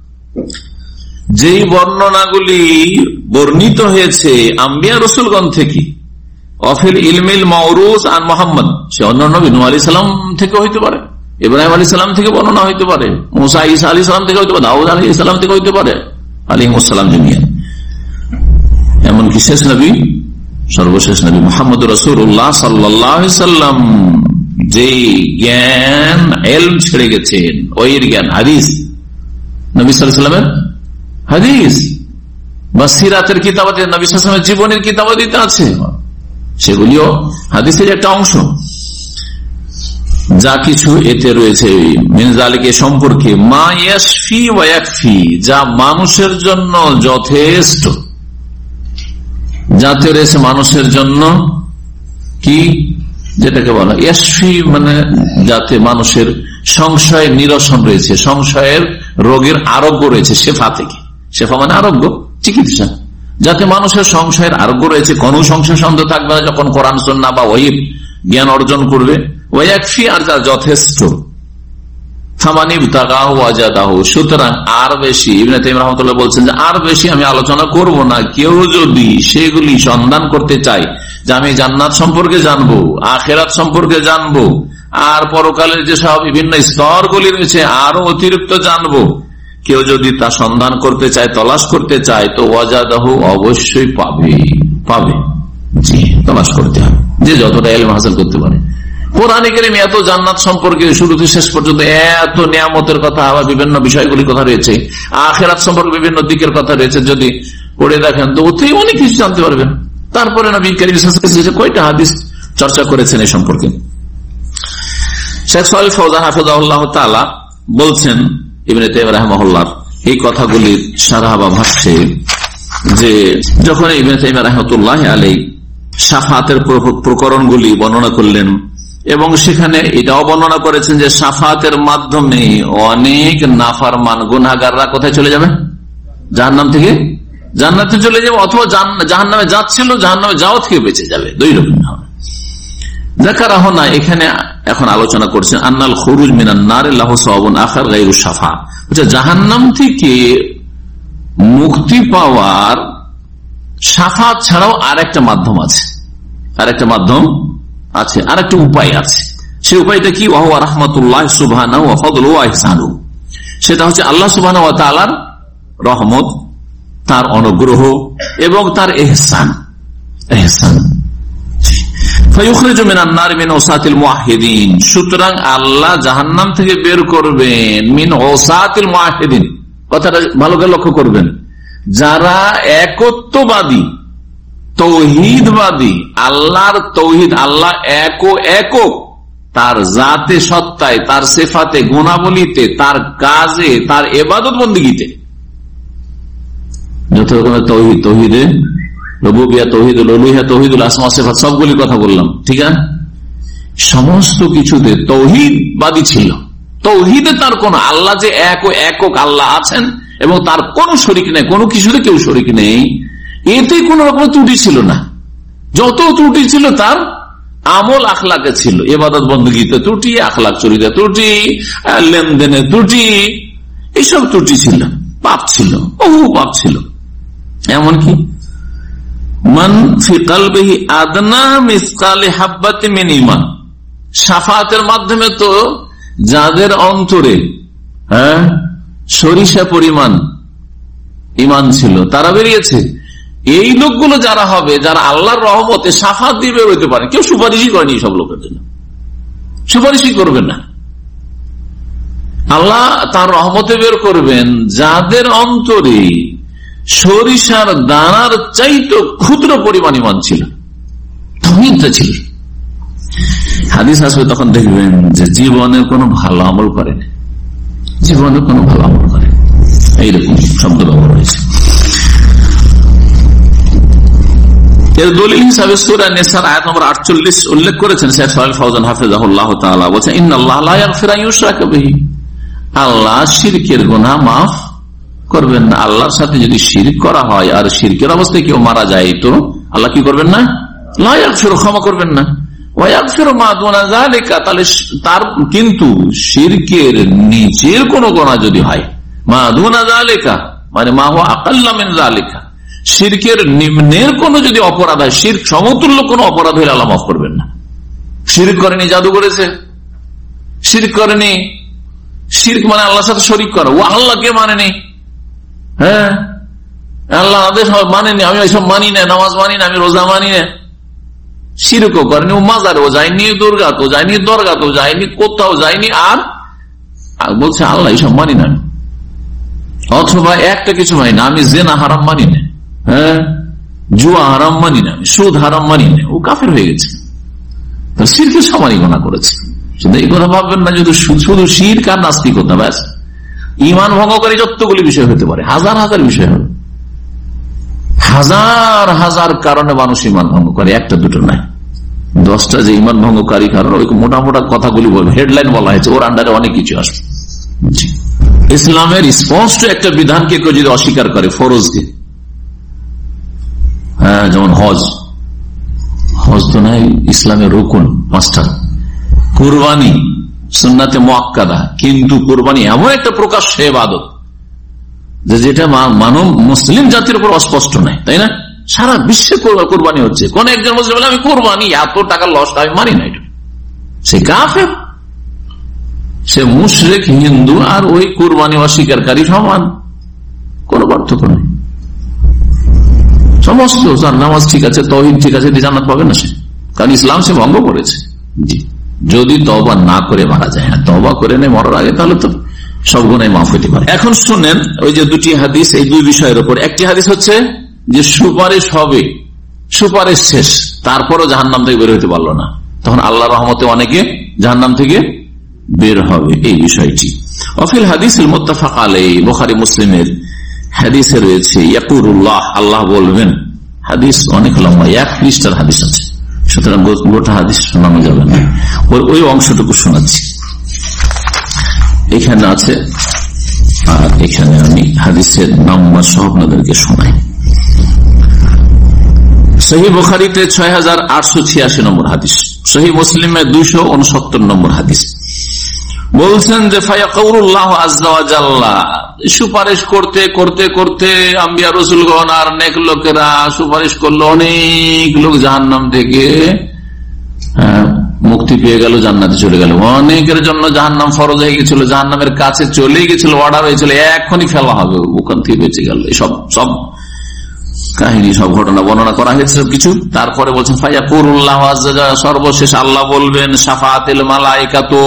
যেই বর্ণনাগুলি বর্ণিত হয়েছে আম্বিয়া রসুলগণ থেকে, অফিল ইলমিল মাউরুস আন মুহাম্মদ, সে অন্য নবী নূহ আলাইহিস সালাম থেকে হইতে পারে, ইব্রাহিম আলাইহিস সালাম থেকে বর্ণনা হইতে পারে, মুসা ঈসা আলাইহিস সালাম থেকে হইতে পারে, দাউদ আলাইহিস সালাম থেকে হইতে পারে, আলাইহিমুস সালাম জমিয়া। এমনকি শেষ নবী, সর্বশেষ নবী মুহাম্মদ রাসূলুল্লাহ সাল্লাল্লাহু আলাইহি সাল্লাম যে জ্ঞান ইলম ছেড়ে গেছেন, ওই জ্ঞান হাদিস, নবী সাল্লাল্লাহু আলাইহি সাল্লামের হাদিস বা সিরাতের কিতাবাতে, নবী সাল্লাল্লাহু আলাইহি সাল্লামের জীবনের কিতাবাদিতে আছে, সেগুলিও হাদিসের একটা অংশ। যা কিছু এতে রয়েছে মিনজালিকে সম্পর্কে মা ইয়াশফি ওয়া ইয়াকফি, যা মানুষের জন্য যথেষ্ট, যাতে রয়েছে মানুষের জন্য কি, যেটাকে বলা ইয়াশফি মানে যাতে মানুষের সংশয় নিরসন রয়েছে, সংশয়ের রোগের আরোগ্য রয়েছে, শেফা থেকে, শেফা মানে আরোগ্য, চিকিৎসা, যাতে মানুষের সংশয়ের আরোগ্য রয়েছে, কোন সংশয় সন্দেহ থাকবে না যখন কোরআন সুন্নাহ বা ওহী জ্ঞান অর্জন করবে। ওয়াকফি, আর যা যথেষ্ট, সুতরাং আর বেশি, ইবনে তাইমিয়া রাহমাতুল্লাহ বলছেন যে আর বেশি আমি আলোচনা করব না। কেউ যদি সেগুলি সন্ধান করতে চায় যে আমি জান্নাত সম্পর্কে জানবো, আখিরাত সম্পর্কে জানবো, আর পরকালের যে সব বিভিন্ন স্তরগুলি রয়েছে আরো অতিরিক্ত জানবো, কেউ যদি তা সন্ধান করতে চায়, তলাশ করতে চায়, তো ওয়াজাদাহু অবশ্যই পাবে, পাবে, জি, তলাশ করতে হবে, যে যতটা ইলম হাসিল করতে পারে। কোরআনে কারীমে এত জান্নাত সম্পর্কে শুরু থেকে শেষ পর্যন্ত এত নিয়ামতের কথা, আবার বিভিন্ন বিষয়গুলির কথা রয়েছে, আখিরাত সম্পর্কে বিভিন্ন দিকের কথা রয়েছে, যদি পড়ে দেখেন তো ওতেই অনেক কিছু জানতে পারবেন। তারপরে নবী কারীম সাল্লাল্লাহু আলাইহি ওয়াসাল্লাম কয়টা হাদিস চর্চা করেছেন এই সম্পর্কে। শেখ সালেহ ফাওজান হাফিজাহুল্লাহ তাআলা বলছেন ইবনে তাইমিয়া রাহিমাহুল্লাহ এই কথাগুলির শারহ বা ভাষ্যে, যে যখন ইবনে তাইমিয়া রাহমাতুল্লাহি আলাইহি শাফাতের প্রকরণগুলি বর্ণনা করলেন এবং সেখানে এটাও বর্ণনা করেছেন যে শাফাতের মাধ্যমে অনেক নাফরমান গুনাহগাররা কোথায় চলে যাবে, জাহান্নাম থেকে জান্নাতে চলে যাবে, অথবা জাহান্নামে যাচ্ছিল জাহান্নামে যাওয়া থেকে বেঁচে যাবে, দুই রকম হবে। যাকারা হনা এখানে এখন আলোচনা করছেন আন্নাল খুরুজ মিনান নার লাহু সাওয়াবুন আখার গায়রু শাফা, জাহান্নাম থেকে মুক্তি পাওয়ার শাফাত ছাড়াও আরেকটা মাধ্যম আছে, আরেকটা মাধ্যম আছে, আরেকটা উপায় আছে। সেই উপায়টা কি? ওয়া হুয়া রাহমাতুল্লাহ সুবহানাহু ওয়া ফাদলুহু ওয়া ইহসানুহু, সেটা হচ্ছে আল্লাহ সুবহানাহু ওয়া তাআলার রহমত, তার অনুগ্রহ এবং তার ইহসান। ইহসান ফায়ুখরিজু মিনান নার মিন ওসাতিল মুওয়াহহিদিন, সুতরাং আল্লাহ জাহান্নাম থেকে বের করবেন মিন ওসাতিল মুওয়াহহিদিন, কথাটা ভালো করে লক্ষ্য করবেন, যারা একত্ববাদী, তৌহিদবাদী, আল্লাহর তৌহিদ, আল্লাহ এক একক, তার জাতে সত্তায়, তার সিফাতে, গুণাবলীতে, তার কাজে, তার ইবাদত বন্দেগীতে, যত রকমের তৌহিদ, তৌহিদে রুবুবিয়্যাহ, তৌহিদুল উলুহিয়্যাহ, তৌহিদুল আসমা ওয়া সিফাত, সবগুলি কথা বললাম, ঠিক আছে? সমস্ত কিছুতে তৌহিদবাদী ছিল। তৌহিদে তার কোন, আল্লাহ যে এক ও একক আল্লাহ আছেন এবং তার কোন শরীক নেই, কোনো কিছুতে কেউ শরীক নেই, এতে কোন রকম ত্রুটি ছিল না। যত ত্রুটি ছিল তার আমল আখলাকে ছিল, ইবাদত বন্দেগীতে ত্রুটি, আখলাক চরিত্রে ত্রুটি, লেনদেনে ত্রুটি, এইসব ত্রুটি ছিল, পাপ ছিল, বহু পাপ ছিল। এমনকি মান ফি কলবিহি আদনা মিসকালি হাব্বাতি মিন ঈমান, শাফাতের মাধ্যমে তো যাদের অন্তরে হ্যাঁ সরিষা পরিমাণ ঈমান ছিল তারা বেরিয়েছে। এই লোকগুলো যারা হবে, যারা আল্লাহর রহমতে শাফাত দিয়ে বের হইতে পারে, কেউ সুপারিশই করেনি সব লোকের জন্য, সুপারিশই করবেন না। আল্লাহ তার রহমতে বের করবেন যাদের অন্তরে সরিষার দানার চাইতে ক্ষুদ্র পরিমাণ ঈমান ছিল, তাওহীদটা ছিল। হাদিস আসবে তখন দেখবেন যে জীবনে কোনো ভালো আমল করেন, জীবনে কোনো ভালো আমল করেন, এইরকম শব্দ ব্যবহার হয়েছে। এর দলিল হিসাবে সূরা নিসার আয়াত নম্বর আটচল্লিশ উল্লেখ করেছেন শেখ সালেহ ফাওজান হাফিজাহুল্লাহ তাআলা, বলেছেন ইন্নাল্লাহ লা ইয়াগফিরু আন ইউশরাকা বিহি, আল্লাহ শিরকের গুনাহ মাফ করবেন না। আল্লাহর সাথে যদি শিরক করা হয় আর শিরকের অবস্থায় কেউ মারা যায় তো আল্লাহ কি করবেন না? লা ইয়াগফিরু, ক্ষমা করবেন না। ওয়া ইয়াগফিরু মা দুনা যালিকা, তাহলে তার কিন্তু শিরকের নিচের কোন গুনাহ যদি হয়, মা দুনা যালিকা মানে মা হুয়া আকাল্লা মিন যালিকা, শিরকের নিম্নের কোন যদি অপরাধ হয়, শিরক সমতুল্য কোন অপরাধ হলে আল্লাহ মাফ করবেন না। শিরক করেনি, জাদু করেছে, শিরক করেনি, শিরক মানে আল্লাহর সাথে শরীক করা, ও আল্লাহকে মানেনি, হ্যাঁ আল্লাহ আদেশ মানেনি, আমি ওইসব মানি না, নামাজ মানি না, আমি রোজা মানি না। শিরকও করেনি, ও মাজারেও যায়নি, দুর্গাতেও যায়নি, দরগাতেও যায়নি, কোথাও যায়নি, আর বলছে আল্লাহ এইসব মানি না। অথবা একটা কিছু হয় না, আমি জেনা হারাম মানি না, হ্যাঁ জুয়া হারাম মানি না, সুদ হারাম মানি না, ও কাফের হয়ে গেছে, শিরকের সমানই গোনা করেছে। শুধু এই কথা ভাববেন না যদি শুধু শিরক আর নাস্তিকতা, ব্যাস ইমান ভঙ্গকারী যতগুলি বিষয় হতে পারে, হাজার হাজার বিষয় হবে, হাজার হাজার কারণে মানুষ ইমান ভঙ্গ করে, একটা দুটো নাই, দশটা যে ইমান ভঙ্গকারী কারণ ওই মোটা মোটা কথাগুলি বলবে, হেডলাইন বলা হয়েছে, ওর আন্ডারে অনেক কিছু আসবে। ইসলামের স্পষ্ট একটা বিধানকে কেউ যদি অস্বীকার করে, ফরজকে, হ্যাঁ যেমন হজ, হজ তো নাই ইসলামের রুকুন পাঁচটা, কুরবানি সুন্নাতে মুআক্কাদা, কিন্তু কুরবানি এমন একটা প্রকাশ্য ইবাদত যে যেটা মানব মুসলিম জাতির উপর অস্পষ্ট নাই, তাই না? সারা বিশ্বে কোরবানি হচ্ছে, কোন একজন মুসলিম বলে আমি কোরবানি এত টাকা লস, আমি মানি না, এটা সে কাফের, সে মুশরিক হিন্দু আর ওই কোরবানি অস্বীকারী সমান, কোন পার্থক্য নেই। সমস্ত নামাজ ঠিক আছে, তাওহীদ ঠিক আছে, জান্নাত পাবে না সে, কারণ ইসলাম সে ভঙ্গ করেছে। জি, যদি তওবা না করে মারা যায়, হ্যাঁ তওবা করে নেই মরার আগে, তাহলে তো সব গুনাহ মাফ হতে পারে। এখন শুনেন ওই যে দুটি হাদিস, এই দুই বিষয়ের উপর। একটি হাদিস হচ্ছে যে সুপারিশ হবে, সুপারিশ শেষ, তারপরও জাহান্নাম থেকে বের হইতে পারলো না, তখন আল্লাহর রহমতে অনেকে জাহান্নাম থেকে বের হবে, এই বিষয়টি। অফিল হাদিস মুত্তাফাক আলাইহি, বুখারী মুসলিমের হাদিসে রয়েছে ইয়াকুলুল্লাহ, আল্লাহ বলবেন। হাদিস অনেক লম্বা, এক পৃষ্ঠার হাদিস আছে, সুতরাং গোটা হাদিস শোনানো যাবে না, ওই অংশটুকু শোনাচ্ছি। এখানে আছে, আর এখানে আমি হাদিসের নাম্বার সহ আপনাদেরকে শোনাই। সহিহ বুখারীতে ছয় হাজার আটশো ছিয়াশি নম্বর হাদিস, সহিহ মুসলিমে দুইশো উনসত্তর নম্বর হাদিস। বলছেন যে ফায়াকুলুল্লাহ আযজা ওয়া জাল্লা, সুপারিশ করতে করতে করতে আম্বিয়া রাসূলগণ আর নেক লোকেরা সুপারিশ করলো, অনেক লোক জাহান্নাম থেকে মুক্তি পেয়ে গেল, জান্নাতে চলে গেল। অনেকের জন্য জাহান্নাম ফরজ হয়ে গেছিল, জাহান্নামের কাছে চলে গেছিল, অর্ডার হয়েছিল এখনই ফেলা হবে, ওখান থেকে বেঁচে গেল। সব সব কাহিনী, সব ঘটনা বর্ণনা করা হয়েছে সব কিছু। তারপরে বলছেন ফায়াকুলুল্লাহ আযজা ওয়া জাল্লা, সর্বশেষ আল্লাহ বলবেন শাফাআতুল মালায়েকাতু,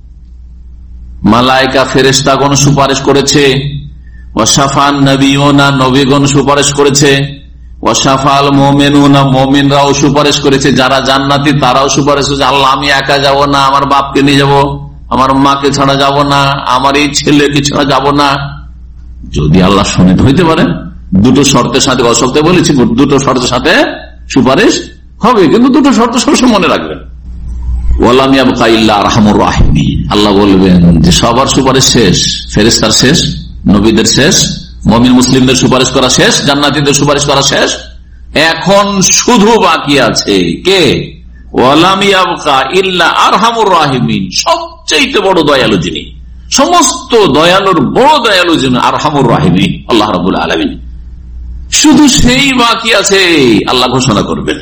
মালায়েকা ফেরেশতাগণ সুপারিশ করেছে, ওয়া শাফাআন নবিয়ুনা, নবীগণ সুপারিশ করেছে, ওয়া শাফাআল মুমিনুনা, মুমিনরাও সুপারিশ করেছে, যারা জান্নাতি তারাও সুপারিশ করেছে, আল্লাহ আমি একা যাব না, আমার বাপকে নিয়ে যাব, আমার মাকে ছাড়া যাব না, আমার এই ছেলেকে ছাড়া যাব না। যদি আল্লাহ শুনে হইতে পারে, দুটো শর্তের সাথে, অশর্তে বলেছি, দুটো শর্তের সাথে সুপারিশ হবে, কিন্তু দুটো শর্ত সবসময় মনে রাখবেন। ওয়ালাম ইয়াবকা ইল্লা আরহামুর রাহিমিন, আল্লাহ বলবেন যে সবার সুপারিশ শেষ, ফেরেশতার শেষ, নবীদের শেষ, মুমিন মুসলিমদের সুপারিশ করা শেষ, জান্নাতীদের সুপারিশ করা শেষ, এখন শুধু বাকি আছে কে? ওয়ালাম ইয়াবকা ইল্লা আরহামুর রাহিমিন, সবচেয়ে বড় দয়ালু যিনি, সমস্ত দয়ালুর বড় দয়ালু যিনি, আরহামুর রাহিমিন আল্লাহ রাব্বুল আলামিন, শুধু সেই বাকি আছে। আল্লাহ ঘোষণা করবেন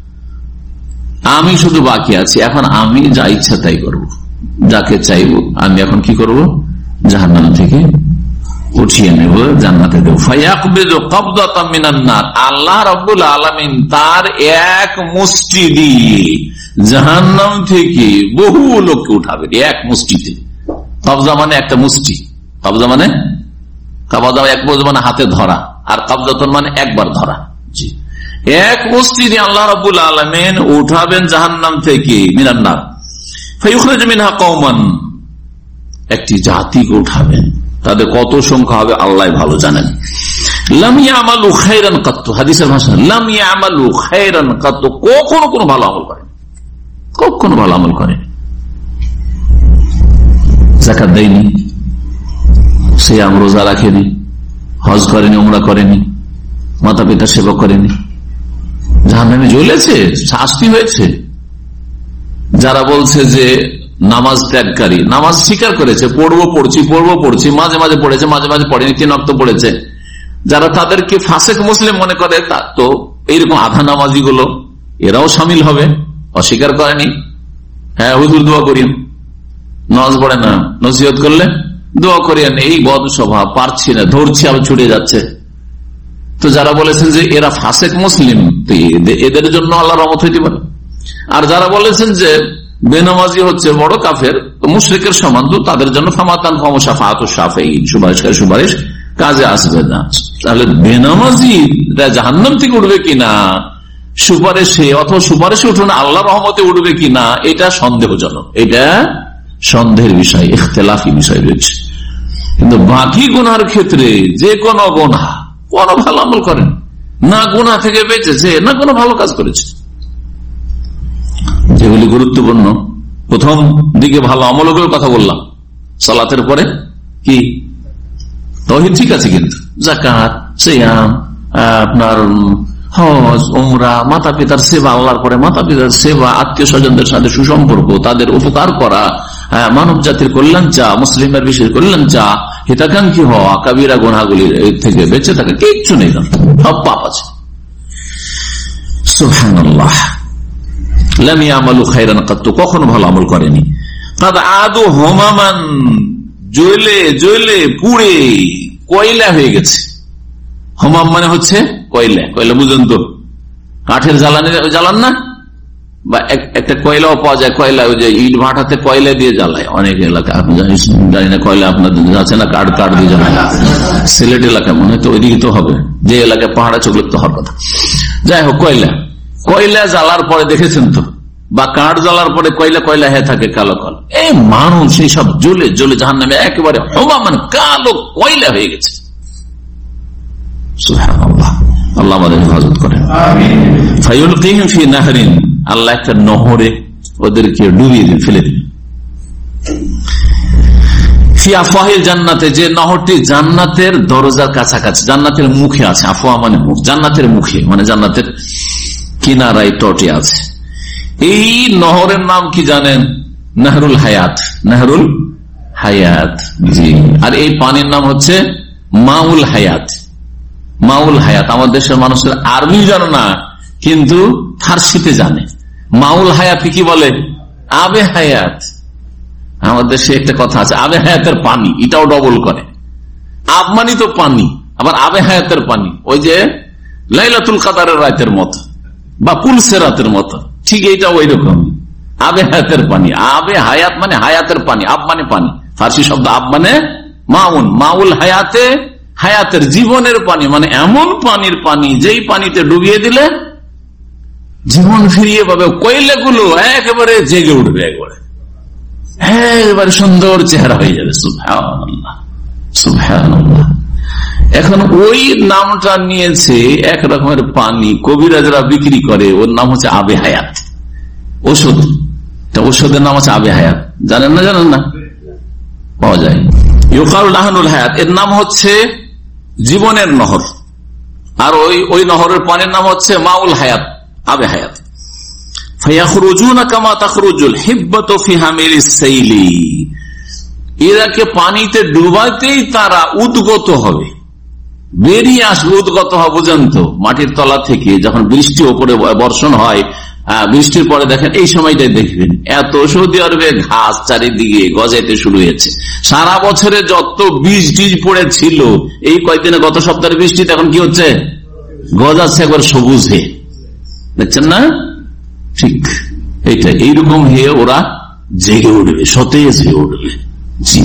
আমি শুধু বাকি আছি, এখন আমি যা ইচ্ছা তাই করব, যাকে চাইব আমি এখন কি করব, জাহান্নাম থেকে উঠিয়ে নেব, জান্নাতে দেব। ফায়াকবিযু কবদাতাম মিনান নার, আল্লাহ রাব্বুল আলামিন তার এক মুষ্টি দিয়ে জাহান্নাম থেকে বহু লোককে উঠাবেন, এক মুষ্টিতে। কবজা মানে একটা মুষ্টি, কবজা মানে কবজা এক মানে হাতে ধরা, আর কবদাতুন মানে একবার ধরা। জি, এক মসজিদে আল্লাহ রাব্বুল আলামিন উঠাবেন জাহান্নাম থেকে, মিনান নার, ফায়ুখরিজু মিনহা কওমান, একটি জাতিকে উঠাবেন, তাদের কত সংখ্যা হবে আল্লাহ ভালো জানেন। লাম ইয়ামালু খায়রান কাত্তু, হাদিসের ভাষা লাম ইয়ামালু খায়রান কাত্তু, কখনো কোনো ভালো আমল করেন, কখনো ভালো আমল করেন, যাকাত দেয়নি, সিয়াম রোজা রাখেনি, হজ করেনি, উমরা করেনি, মাতা পিতা সেবা করেনি, জাহান্নামে জ্বলেছে, শাস্তি হয়েছে। যারা বলছে যে নামাজ ত্যাগকারী, নামাজ স্বীকার করেছে, পড়বো পড়ছি পড়বো পড়ছি মাঝে মাঝে পড়েছে, মাঝে মাঝে পড়েনি, তিন ওয়াক্ত পড়েছে, যারা তাদেরকে ফাসেক মুসলিম মনে করে, তো এইরকম আধা নামাজি গুলো এরাও সামিল হবে, অস্বীকার করেনি। হ্যাঁ হুজুর দোয়া করিন, নামাজ পড়ে না, নসিহত করলে দোয়া করিয়েন, এই বদ স্বভাব, পারছি না, ধরছি আবার ছুটে যাচ্ছে, তো যারা বলেছেন যে এরা ফাসেক মুসলিম, এদের জন্য আল্লাহ রহমত হইতে পারে। আর যারা বলেছেন যে বেনামাজি হচ্ছে বড় কাফের, মুশরিকের সমান, তো তাদের জন্য ফামাতান ফামসা ফাহাতু শাফেঈ, সুপারিশকারী সুপারিশ কাজে আসবে না। তাহলে বেনামাজি জাহান্নাম থেকে উঠবে কিনা সুপারিশে, অথবা সুপারিশে উঠুন আল্লাহ রহমতে উঠবে কিনা, এটা সন্দেহজনক, এটা সন্দেহের বিষয়, ইখতিলাফি বিষয় রয়েছে। কিন্তু বাকি গুনার ক্ষেত্রে যে কোনো গুনাহ, কোনো ভালো আমল করেন না, গুনাহ থেকে বেঁচেছে না, কোনো ভালো কাজ করেছে, যেগুলি গুরুত্বপূর্ণ। প্রথম দিকে ভালো আমলগুলোর কথা বললাম, সালাতের পরে কি তাওহীদ ঠিক আছে, কিন্তু যাকাত, সিয়াম, আপনার হজ, উমরা, মাতা পিতার সেবা, আল্লাহর পরে মাতা পিতার সেবা, আত্মীয় স্বজনদের সাথে সুসম্পর্ক, তাদের উপকার করা, মানব জাতির কল্যাণ চা, মুসলিমের বিশেষ কল্যাণ চা, হিতাকাঙ্ক্ষী হওয়া, কাবিরা গুনাহগুলি থেকে বেঁচে থাকা, কিচ্ছু নেই, সব পাপ আছে। সুবহানাল্লাহ। লাম ইয়ামালু খায়রান কাত্তু, কখনো ভালো আমল করেনি। তাদ আদু হোমামান, জ্বলে জ্বলে পুড়ে কয়লা হয়ে গেছে। হোমাম মানে হচ্ছে কয়লা, কয়লা বুঝেন তো, কাঠের জ্বালানি জ্বালান না, বা একটা কয়লাও পাওয়া যায়, কয়লা ওই যে ইট ভাটাতে কয়লা দিয়ে জ্বালায় অনেক এলাকা, আপনি জানি না কয়লা আপনাদের আছে না, কাঠ কাঠ দিয়ে জ্বালায়, সিলেট এলাকা মনে হয় তো ওইদিকে তো হবে, যে এলাকায় পাহাড়া চোখলে তো হওয়ার কথা। যাই হোক, কয়লা কয়লা জ্বালার পরে দেখেছেন তো, বা কাঠ জ্বালার পরে কয়লা কয়লা হয়ে থাকে, কালো কালো, এই মানুষ সেই সব জ্বলে জ্বলে জাহান্নামে একেবারে হোমা মানে কালো কয়লা হয়ে গেছে। সুবহানাল্লাহ, আল্লাহ আমাদের হেফাজত করেন। ফায়ুলকিহিম ফি নাহরিন, আল্লাহ একটা নহরে ওদেরকে ডুবিয়ে দিন, ফেলে দিন। ফি আফওয়াহিল জান্নাতে, যে নহরটি জান্নাতের দরজার কাছাকাছি, জান্নাতের মুখে আছে, আফওয়া মানে মুখ, জান্নাতের মুখে মানে জান্নাতের কিনারায় তটে আছে। এই নহরের নাম কি জানেন? নাহরুল হায়াত, নাহরুল হায়াত, জি। আর এই পানির নাম হচ্ছে মাউল হায়াত, মাউল হায়াত। আমাদের দেশের মানুষের আরবি জানে না, কিন্তু ফার্সিতে জানে। মাউল হায়াত কি বলে? আবে হায়াত। আমাদের দেশে একটা কথা আছে, আবে হায়াতের পানি, এটাও ডবল করে। আব মানে তো পানি, আবার আবে হায়াতের পানি, ওই যে লাইলাতুল কাদারের রাতের মতো বা পুলসে রাতের মতো, ঠিক এইটা ওই রকম। আবে হায়াতের পানি, আবে হায়াত মানে হায়াতের পানি, আব মানে পানি, ফার্সি শব্দ আব মানে মাউন, মাউল হায়াতে, হায়াতের জীবনের পানি, মানে এমন পানির পানি যেই পানিতে ডুবিয়ে দিলে জীবন ফিরিয়ে পাবে। কয়লাগুলো একেবারে জেগে উঠবে, একবারে একেবারে সুন্দর চেহারা হয়ে যাবে। সুবহানাল্লাহ, সুবহানাল্লাহ। এখন ওই নামটা নিয়েছে এক রকমের পানি, কবিরাজরা বিক্রি করে, ওর নাম হচ্ছে আবে হায়াত, ওষুধ। ওষুধের নাম হচ্ছে আবে হায়াত, জানেন না? জানেন না? পাওয়া যায়। ইউকাল লাহনুল হায়াত, এর নাম হচ্ছে জীবনের নহর। আর ওই ওই নহরের পানির নাম হচ্ছে মাউল হায়াত, আবে হায়াত। ফায়াখরুজুনা কামা তাখরুজুল হিব্বাতু ফি হামিলিস সাইলি, এরাকে পানিতে ডুবাইতেই তারা উদ্গত হবে, বেরিয়ে আসবে। উদ্গত হবে বুঝেন তো, মাটির তলা থেকে যখন বৃষ্টি ওপরে বর্ষণ হয়, বৃষ্টির পরে দেখেন এই সময়টাই দেখবেন এত সৌদি আরবে ঘাস চারিদিকে গজাইতে শুরু হয়েছে। সারা বছরে যত বীজ টিজ পড়েছিল, এই কয়েকদিনে গত সপ্তাহের বৃষ্টিতে এখন কি হচ্ছে? গজাচ্ছে একবার সবুজ হয়ে, দেখছেন না? ঠিক এইটা, এইরকম হয়ে ওরা জেগে উঠবে, সতেজ হয়ে উঠবে। জি,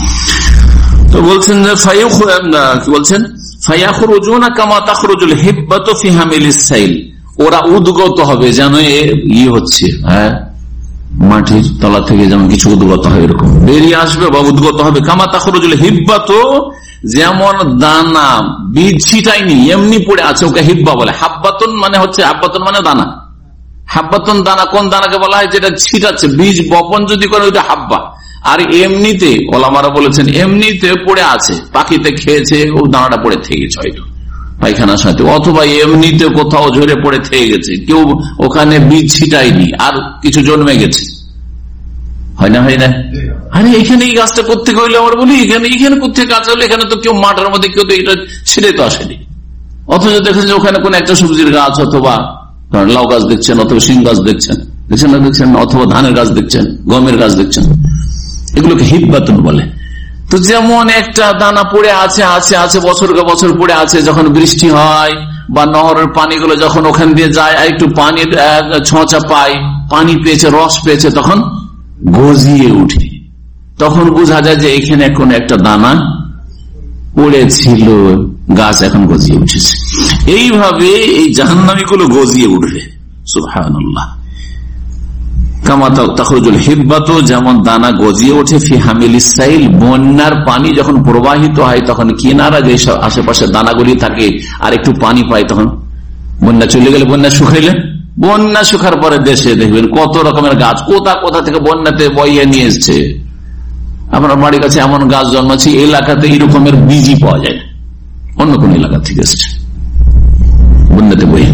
তো বলছেন যে কি বলছেন, ফায়াখরুজুনা কামা তাখরুজুল হিব্বাতু ফি হামিলিস সাইল, ওরা উদ্গত হবে যেন ই হচ্ছে, হ্যাঁ, মাটির তলা থেকে যেমন কিছু উদ্গত হয়, এরকম বেরিয়ে আসবে বা উদ্গত হবে। কামা তাখরুজুল হিব্বাতু, যেমন দানা বীজ ছিটাইনি এমনি পড়ে আছে, ওকে হিব্বা বলে। হাব্বাতুন মানে হচ্ছে, হাব্বাতুন মানে দানা, হাব্বাতুন দানা। কোন দানাকে বলা হয়? যেটা ছিটাচ্ছে, বীজ বপন যদি করে ওইটা হাব্বা। আর এমনিতে ওলামারা বলেছেন এমনিতে পড়ে আছে, পাখিতে খেয়েছে, ও দানাটা পড়ে থেকে গেছে হয়তো পায়খানার সাথে, অথবা এমনিতে কোথাও ঝরে পড়ে থেকে গেছে, কেউ ওখানে বীজ ছিটায়নি, আর কিছু জন্মে গেছে। হয় না? হয় না? আরে এখানে এই গাছটা করতে হইলে আমার বলি, এখানে এখানে করতে গাছ হলে, এখানে তো কেউ মাঠের মধ্যে কেউ তো এটা ছিঁড়ে তো আসেনি। অথচ দেখেন যে ওখানে কোন একটা সবজির গাছ, অথবা লাউ গাছ দেখছেন, অথবা শিম গাছ দেখছেন, দেখছেন না দেখছেন, অথবা ধানের গাছ দেখছেন, গমের গাছ দেখছেন, এগুলোকে হিব্বাতুন বলে। তো যেমন একটা দানা পড়ে আছে আছে আছে বছরকে বছর পড়ে আছে, যখন বৃষ্টি হয় বা নহরের পানিগুলো যখন ওখান দিয়ে যায় আর একটু পানির ছোঁচা পায়, পানি পেয়েছে, রস পেয়েছে, তখন গজিয়ে উঠে, তখন বোঝা যায় যে এখানে কোন একটা দানা পড়েছিল, গাছ এখন গজিয়ে উঠেছে। এইভাবে এই জাহান্নামী গুলো গজিয়ে উঠবে। সুবহানাল্লাহ। কামা তাখরুজুল হিব্বাত, যেমন দানা গজিয়ে ওঠে ফি হামিলিস সাইল, বন্যার পানি যখন প্রবাহিত হয় তখন কিনারা যে আশেপাশে দানাগুলি থাকে আর একটু পানি পায়, তখন বন্যা চলে গেলে, বন্যা শুকাইলে, বন্যা শুকার পরে দেশে দেখবেন কত রকমের গাছ কোথা কোথা থেকে বন্যাতে বইয়ে নিয়ে এসছে। আপনার বাড়ির কাছে এমন গাছ জন্মাচ্ছে এলাকাতে এই রকমের বীজই পাওয়া যায় না, অন্য কোন এলাকা থেকে এসছে বন্যাতে বইয়ে।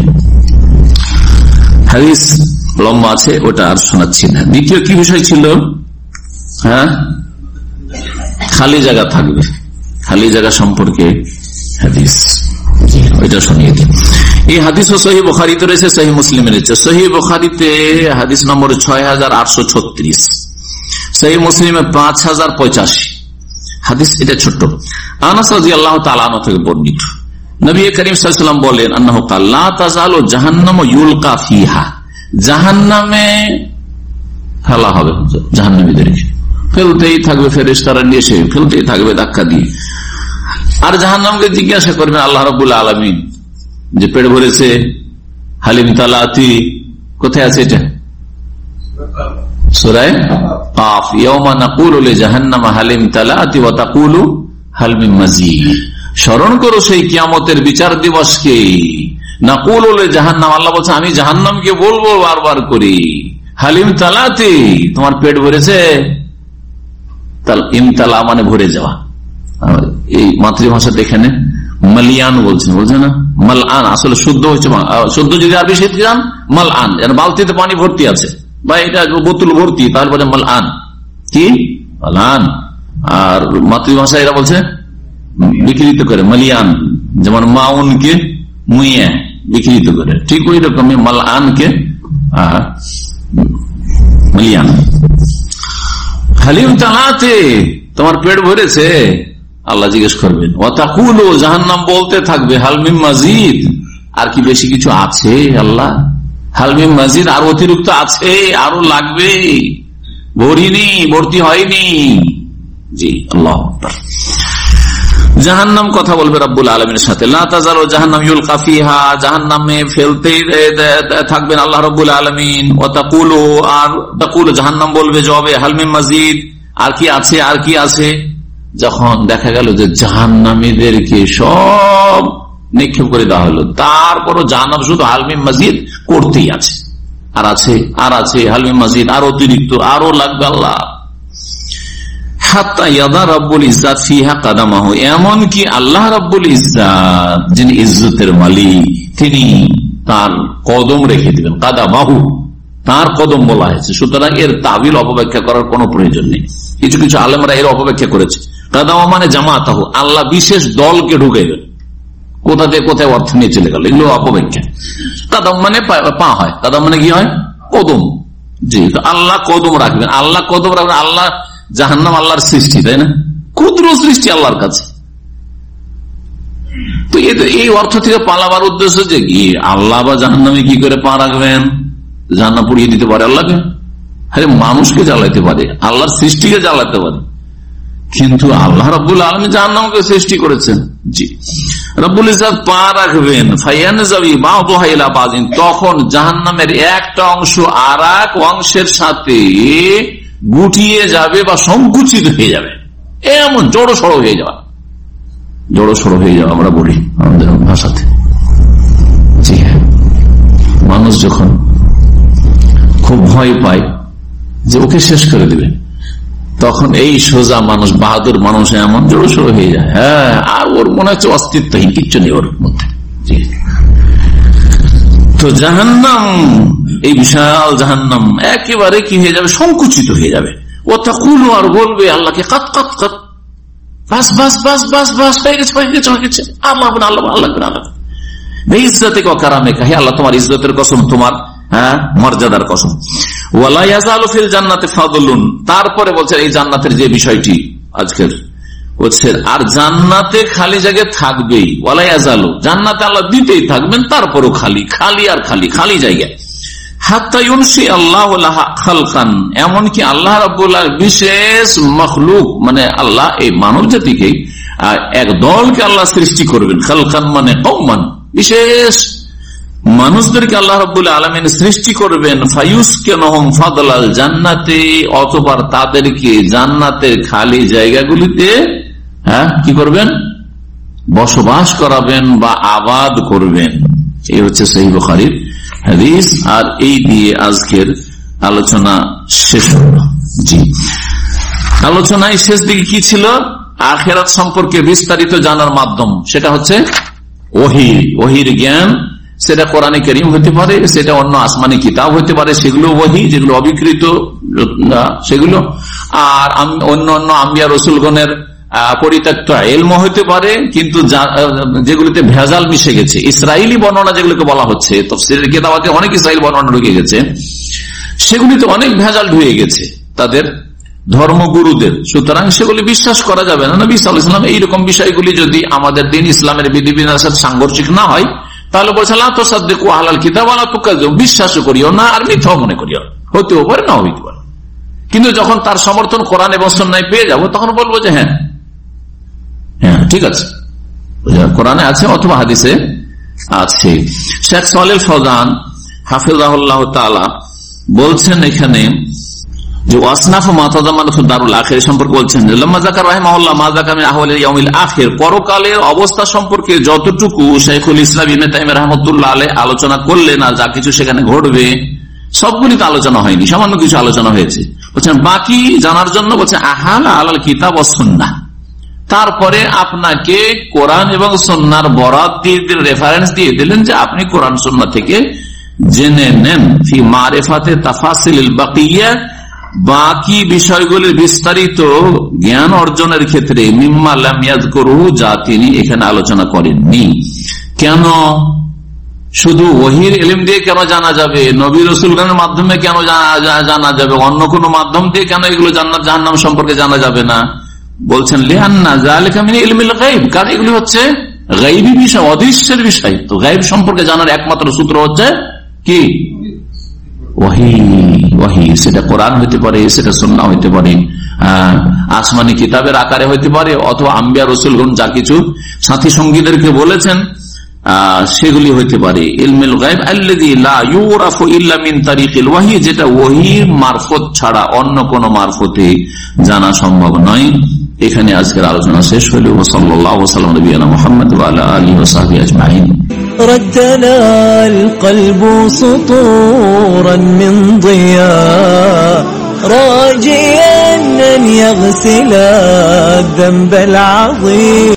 হাদিস লম্বা আছে, ওটা আর শোনাচ্ছি না। দ্বিতীয় কি বিষয় ছিল? হ্যাঁ, খালি জায়গা থাকবে, খালি জায়গা সম্পর্কে হাদিস, ওইটা শুনিয়ে দিই। এই হাদিস ও সহিহ বুখারীতে রয়েছে, সহিহ মুসলিমে রয়েছে। সহিহ বুখারীতে হাদিস নম্বর ছয় হাজার আটশো ছত্রিশ, সহিহ মুসলিমে পাঁচ হাজার পঁচাশি হাদিস। এটা ছোট্ট। আনাস রাদিয়াল্লাহু তাআলা আনহু থেকে বর্ণিত, নবী করিম সাল্লাল্লাহু আলাইহি ওয়াসাল্লাম বলেন, আন্নাহু ক্বাল লা তাযালু জাহান্নামু ইউলকা ফিহা, জাহান্নামে ফেলা হবে, জাহান্নামীদেরকে ফেলতেই থাকবে, ফেরেশতারা নিয়ে এসে ফেলতেই থাকবে ধাক্কা দিয়ে। আর জাহান্নামকে জিজ্ঞাসা করবেন আল্লাহ রাব্বুল আলামিন যে পেট ভরেছে, হালিম তালাতি, কোথায় আছে এটা? সূরা কাফ। ইয়াওমা নাকুলু লিজাহান্নামা হালিম তালাতি ওয়া তাকুলু হাল মিন মাজিদ। স্মরণ করো সেই কিয়ামতের বিচার দিবসকে। নাকুলু লিজাহান্নাম, আল্লাহ বলছে আমি জাহান্নামকে বলবো বারবার করে, হালিম তালাতি, তোমার পেট ভরেছে। ইমতালা মানে ভরে যাওয়া। এই মাতৃভাষা এখানে মালিয়ান বলছেন, বলছে না মালআন, আসলে শুদ্ধ হচ্ছে, শুদ্ধ যদি আরবি শিখতে যান মালআন, বালতিতে পানি ভর্তি আছে বা এটা বোতল ভর্তি, তারপরে মালআন কি মালআন। আর মাতৃভাষা এরা বলছে বিকৃত করে মালিয়ান, যেমন মাউনকে মুইয়া বিকৃত করে, ঠিক ওই রকমই মালআনকে মালিয়ান। হালিম তালাতে, তোমার পেট ভরেছে, আল্লাহ জিজ্ঞেস করবেন। ওয়াতাকুলু, জাহান্নাম বলতে থাকবে, হাল মিন মাজিদ, আর কি বেশি কিছু আছে আল্লাহ? হাল মিন মাজিদ, আর অতিরিক্ত আছে, আরো লাগবে, ভরিনি, ভর্তি হয়নি। জি, আল্লাহু আকবার। জাহান্নাম কথা বলবে রব্বুল আলামিনের সাথে। লা তাযালু জাহান্নাম ইউলকা ফিহা, জাহান্নামে ফেলতে থাকবেন আল্লাহ রব্বুল আলামিন। ওয়া তাকুলু, আর তাকুলু জাহান্নাম বলবে জবাবে, হাল মিন মাজিদ, আর কি আছে, আর কি আছে। যখন দেখা গেল যে জাহান্নামীদেরকে সব নিক্ষেপ করে দেওয়া হলো, তারপরও জাহান্নাম শুধু হাল মিন মাজিদ করতেই আছে, আর আছে, আর আছে, হাল মিন মাজিদ, আর অতিরিক্ত, আরো লাগবে আল্লাহ। হাত্তা ইয়াদা রাব্বুল ইজ্জাত ফিহা কাদামাহু, এমনকি আল্লাহ রাব্বুল ইজ্জাত যিনি ইজ্জতের মালিক, তিনি তার কদম রেখে দিবেন। কাদামাহু, তার কদম বলা হয়েছে, সুতরাং এর তাবিল অপব্যাখ্যা করার কোন প্রয়োজন নেই। কিছু কিছু আলেমরা এর অপব্যাখ্যা করেছে। কাদামা মানে জামাতাহু, আল্লাহ বিশেষ দলকে ঢুকাইবেন, কোথা থেকে কোথায় অর্থ নিয়ে চলে গেল, এগুলো অপব্যাখ্যা। কাদাম মানে পা হয়, কাদাম মানে কি হয়? কদম। জি, আল্লাহ কদম রাখবেন, আল্লাহ কদম রাখবেন। আল্লাহ, জাহান্নাম আল্লাহর সৃষ্টি, তাই না? ক্ষুদ্র সৃষ্টি আল্লাহর কাছে। তো এই অর্থ থেকে পালাবার উদ্দেশ্য যে কি, আল্লাহ বা জাহান্নামে কি করে পা রাখবেন? জাহান্নাম পুড়িয়ে দিতে পারে আল্লাহকে? আরে মানুষকে জ্বালাইতে পারে, আল্লাহর সৃষ্টিকে জ্বালাতে পারে, কিন্তু আল্লাহ রাব্বুল আলামিন জাহান্নামকে সৃষ্টি করেছেন। জি, রব্বুল ইজ্জত পা রাখবেন। ফায়ানজাবি বাযুহা ইলা বাযিন, তখন জাহান্নামের একটা অংশ আর এক অংশের সাথে গুটিয়ে যাবে বা সংকুচিত হয়ে যাবে, এমন জড়ো সড়ো হয়ে যাওয়া, জড়ো সড়ো হয়ে যাওয়া আমরা বলি আমাদের ভাষাতে। জি হ্যাঁ, মানুষ যখন খুব ভয় পায় যে ওকে শেষ করে দিবে, তখন এই সোজা মানুষ, বাহাদুর মানুষ এমন জড়ো সড়ো হয়ে যায়, হ্যাঁ, আর ওর মনে হচ্ছে অস্তিত্বহীন, কিচ্ছু নেই ওর মধ্যে। তো জাহান্নাম, এই বিশাল জাহান্নাম একেবারে কি হয়ে যাবে? সংকুচিত হয়ে যাবে। ও তাকুলু, আর বলবে আল্লাহকে, কাত কাত কাত, বাস বাস বাস বাস বাস, হয়ে গেছে হয়ে গেছে হয়ে গেছে, আল্লাহ আল্লাহ আল্লাহ আল্লাহ ইজ্জতে কারামে, হে আল্লাহ তোমার ইজ্জতের কসম, তোমার হ্যাঁ মর্যাদার কসম। ওয়ালা ইয়াজালু ফিল জান্নাতি ফাদলুন, তারপরে বলছে এই জান্নাতের যে বিষয়টি আজকের বলছে আর জান্নাতে খালি জায়গায় থাকবেই, ওয়ালা ইয়াজালু, জান্নাতে আল্লাহ দিতেই থাকবেন, তারপরও খালি খালি আর খালি খালি জায়গায়। হাত্তা ইউনশি আল্লাহু লাহা খালকান, এমনকি আল্লাহ রাব্বুল আলামিন বিশেষ মখলুক মানে আল্লাহ এই মানব জাতিকে এক দলকে আল্লাহ সৃষ্টি করবেন। খালকান মানে কওমান, বিশেষ মানুষদেরকে আল্লাহ রাব্বুল আলামিন সৃষ্টি করবেন। ফায়ুসকিনুহুম ফাদলাল জান্নাতে, অতঃপর তাদেরকে জান্নাতের খালি জায়গাগুলিতে হ্যাঁ কি করবেন, বসবাস করাবেন বা আবাদ করবেন। এই হচ্ছে সহিহ বুখারীর হাদিস। আর এই দিয়ে আজকের আলোচনা শেষ হল। জি, আলোচনায় শেষ দিকে কি ছিল? আখিরাত সম্পর্কে বিস্তারিত জানার মাধ্যম, সেটা হচ্ছে ওহী, ওহীর জ্ঞান। সেটা কোরআনে কারীম হতে পারে, সেটা অন্য আসমানি কিতাব হতে পারে, সেগুলো ওহী, যেগুলো অবিকৃত সেগুলো। আর অন্য অন্য আম্বিয়া রসুলগণের পরিত্যক্ত ইলম হতে পারে, কিন্তু যেগুলিতে ভেজাল মিশে গেছে, ইসরায়েলি বর্ণনা যেগুলোকে বলা হচ্ছে, তাফসীরের কিতাবাতে অনেক ইসরায়েলি বর্ণনা ঢুকে গেছে, সেগুলিতে অনেক ভেজাল ঢুকে গেছে তাদের ধর্মগুরুদের। সুতরাং সেগুলি বিশ্বাস করা যাবে না। নবী সাল্লাল্লাহু আলাইহি ওয়াসাল্লাম এইরকম বিষয়গুলি যদি আমাদের দিন ইসলামের বিধিবিধানের সাথে সাংঘর্ষিক না হয়, তাহলে বলছে লা তুসাদ্দিকু আহলাল কিতাব ওয়া লা তুকাজ্জিবু, বিশ্বাস করিও না আর মিথ্যা মনে করিও, হতেও পারে না হইতে পারে। কিন্তু যখন তার সমর্থন কোরআন এবং সুন্নাহয় পেয়ে যাব, তখন বলবো যে হ্যাঁ হ্যাঁ ঠিক আছে, কোরআনে আছে অথবা হাদিসে আছে। শেখ সালেহ ফওজান হাফিজাহুল্লাহ তাআলা বলছেন এখানে যে ওয়াসনাফ মাতাদামানাতু দারুল আখিরা সম্পর্কে বলছেন, লাম্মা যাকার রাহিমাহুল্লাহ মা যাকা মিন আহওয়ালিল ইয়াউমিল আখির, পরকালের অবস্থা সম্পর্কে যতটুকু শাইখুল ইসলাম ইবনে তাইমিয়া রাহমাতুল্লাহ আলাইহি আলোচনা করলেন, আর যা কিছু সেখানে ঘটবে সবগুলি তো আলোচনা হয়নি, সামান্য কিছু আলোচনা হয়েছে। বলছেন বাকি জানার জন্য বলছেন আহাল আলাল কিতাব ওয়াস সুন্নাহ, তারপরে আপনাকে কোরআন এবং সুন্নাহর বরাত দিয়ে রেফারেন্স দিয়ে দিলেন যে আপনি কোরআন সুন্নাহ থেকে জেনে নেন। ফি মারিফাতে তাফাসিলিল বাকিয়া, বাকি বিষয়গুলির বিস্তারিত জ্ঞান অর্জনের ক্ষেত্রে মিম্মা লাম ইয়াযকুরহু, যা তিনি এখানে আলোচনা করেননি। কেন শুধু ওহীর ইলম দিয়ে কেন জানা যাবে, নবী রাসূলগণের মাধ্যমে কেন জানা যাবে, অন্য কোন মাধ্যম দিয়ে কেন এগুলো জান্নাত জাহান্নাম সম্পর্কে জানা যাবে না? বলছেন লিআন্না যালিকা মিন ইলমিল গায়ব, কারণ এগুলো হচ্ছে গায়বী বিষয়, অদৃশ্যের বিষয়। তো গায়ব সম্পর্কে জানার একমাত্র সূত্র হচ্ছে কি? ওহী। ওহী সেটা কোরআন হইতে পারে, সেটা সুন্নাহ হইতে পারে, আসমানি কিতাবের আকারে হইতে পারে, অথবা আম্বিয়া রাসূলগণ যা কিছু সাথী সঙ্গীদেরকে বলেছেন সেগুলি হইতে পারে। ইলমুল গায়ব আল্লাযী লা ইউরাফু ইল্লা মিন তারিকিল ওহী, যেটা ওহীর মারফত ছাড়া অন্য কোন মারফতে জানা সম্ভব নয়। এখানে আজকের আলোচনা শেষ হলো। সাল্লাল্লাহু আলাইহি ওয়া সাল্লাম নবিয়ানা মুহাম্মদ ওয়া আলা আলিহি ওয়া সাহবিহি আজমাইন। ردنا القلب سطورا من ضياء راجيا أن يغسل الذنب العظيم.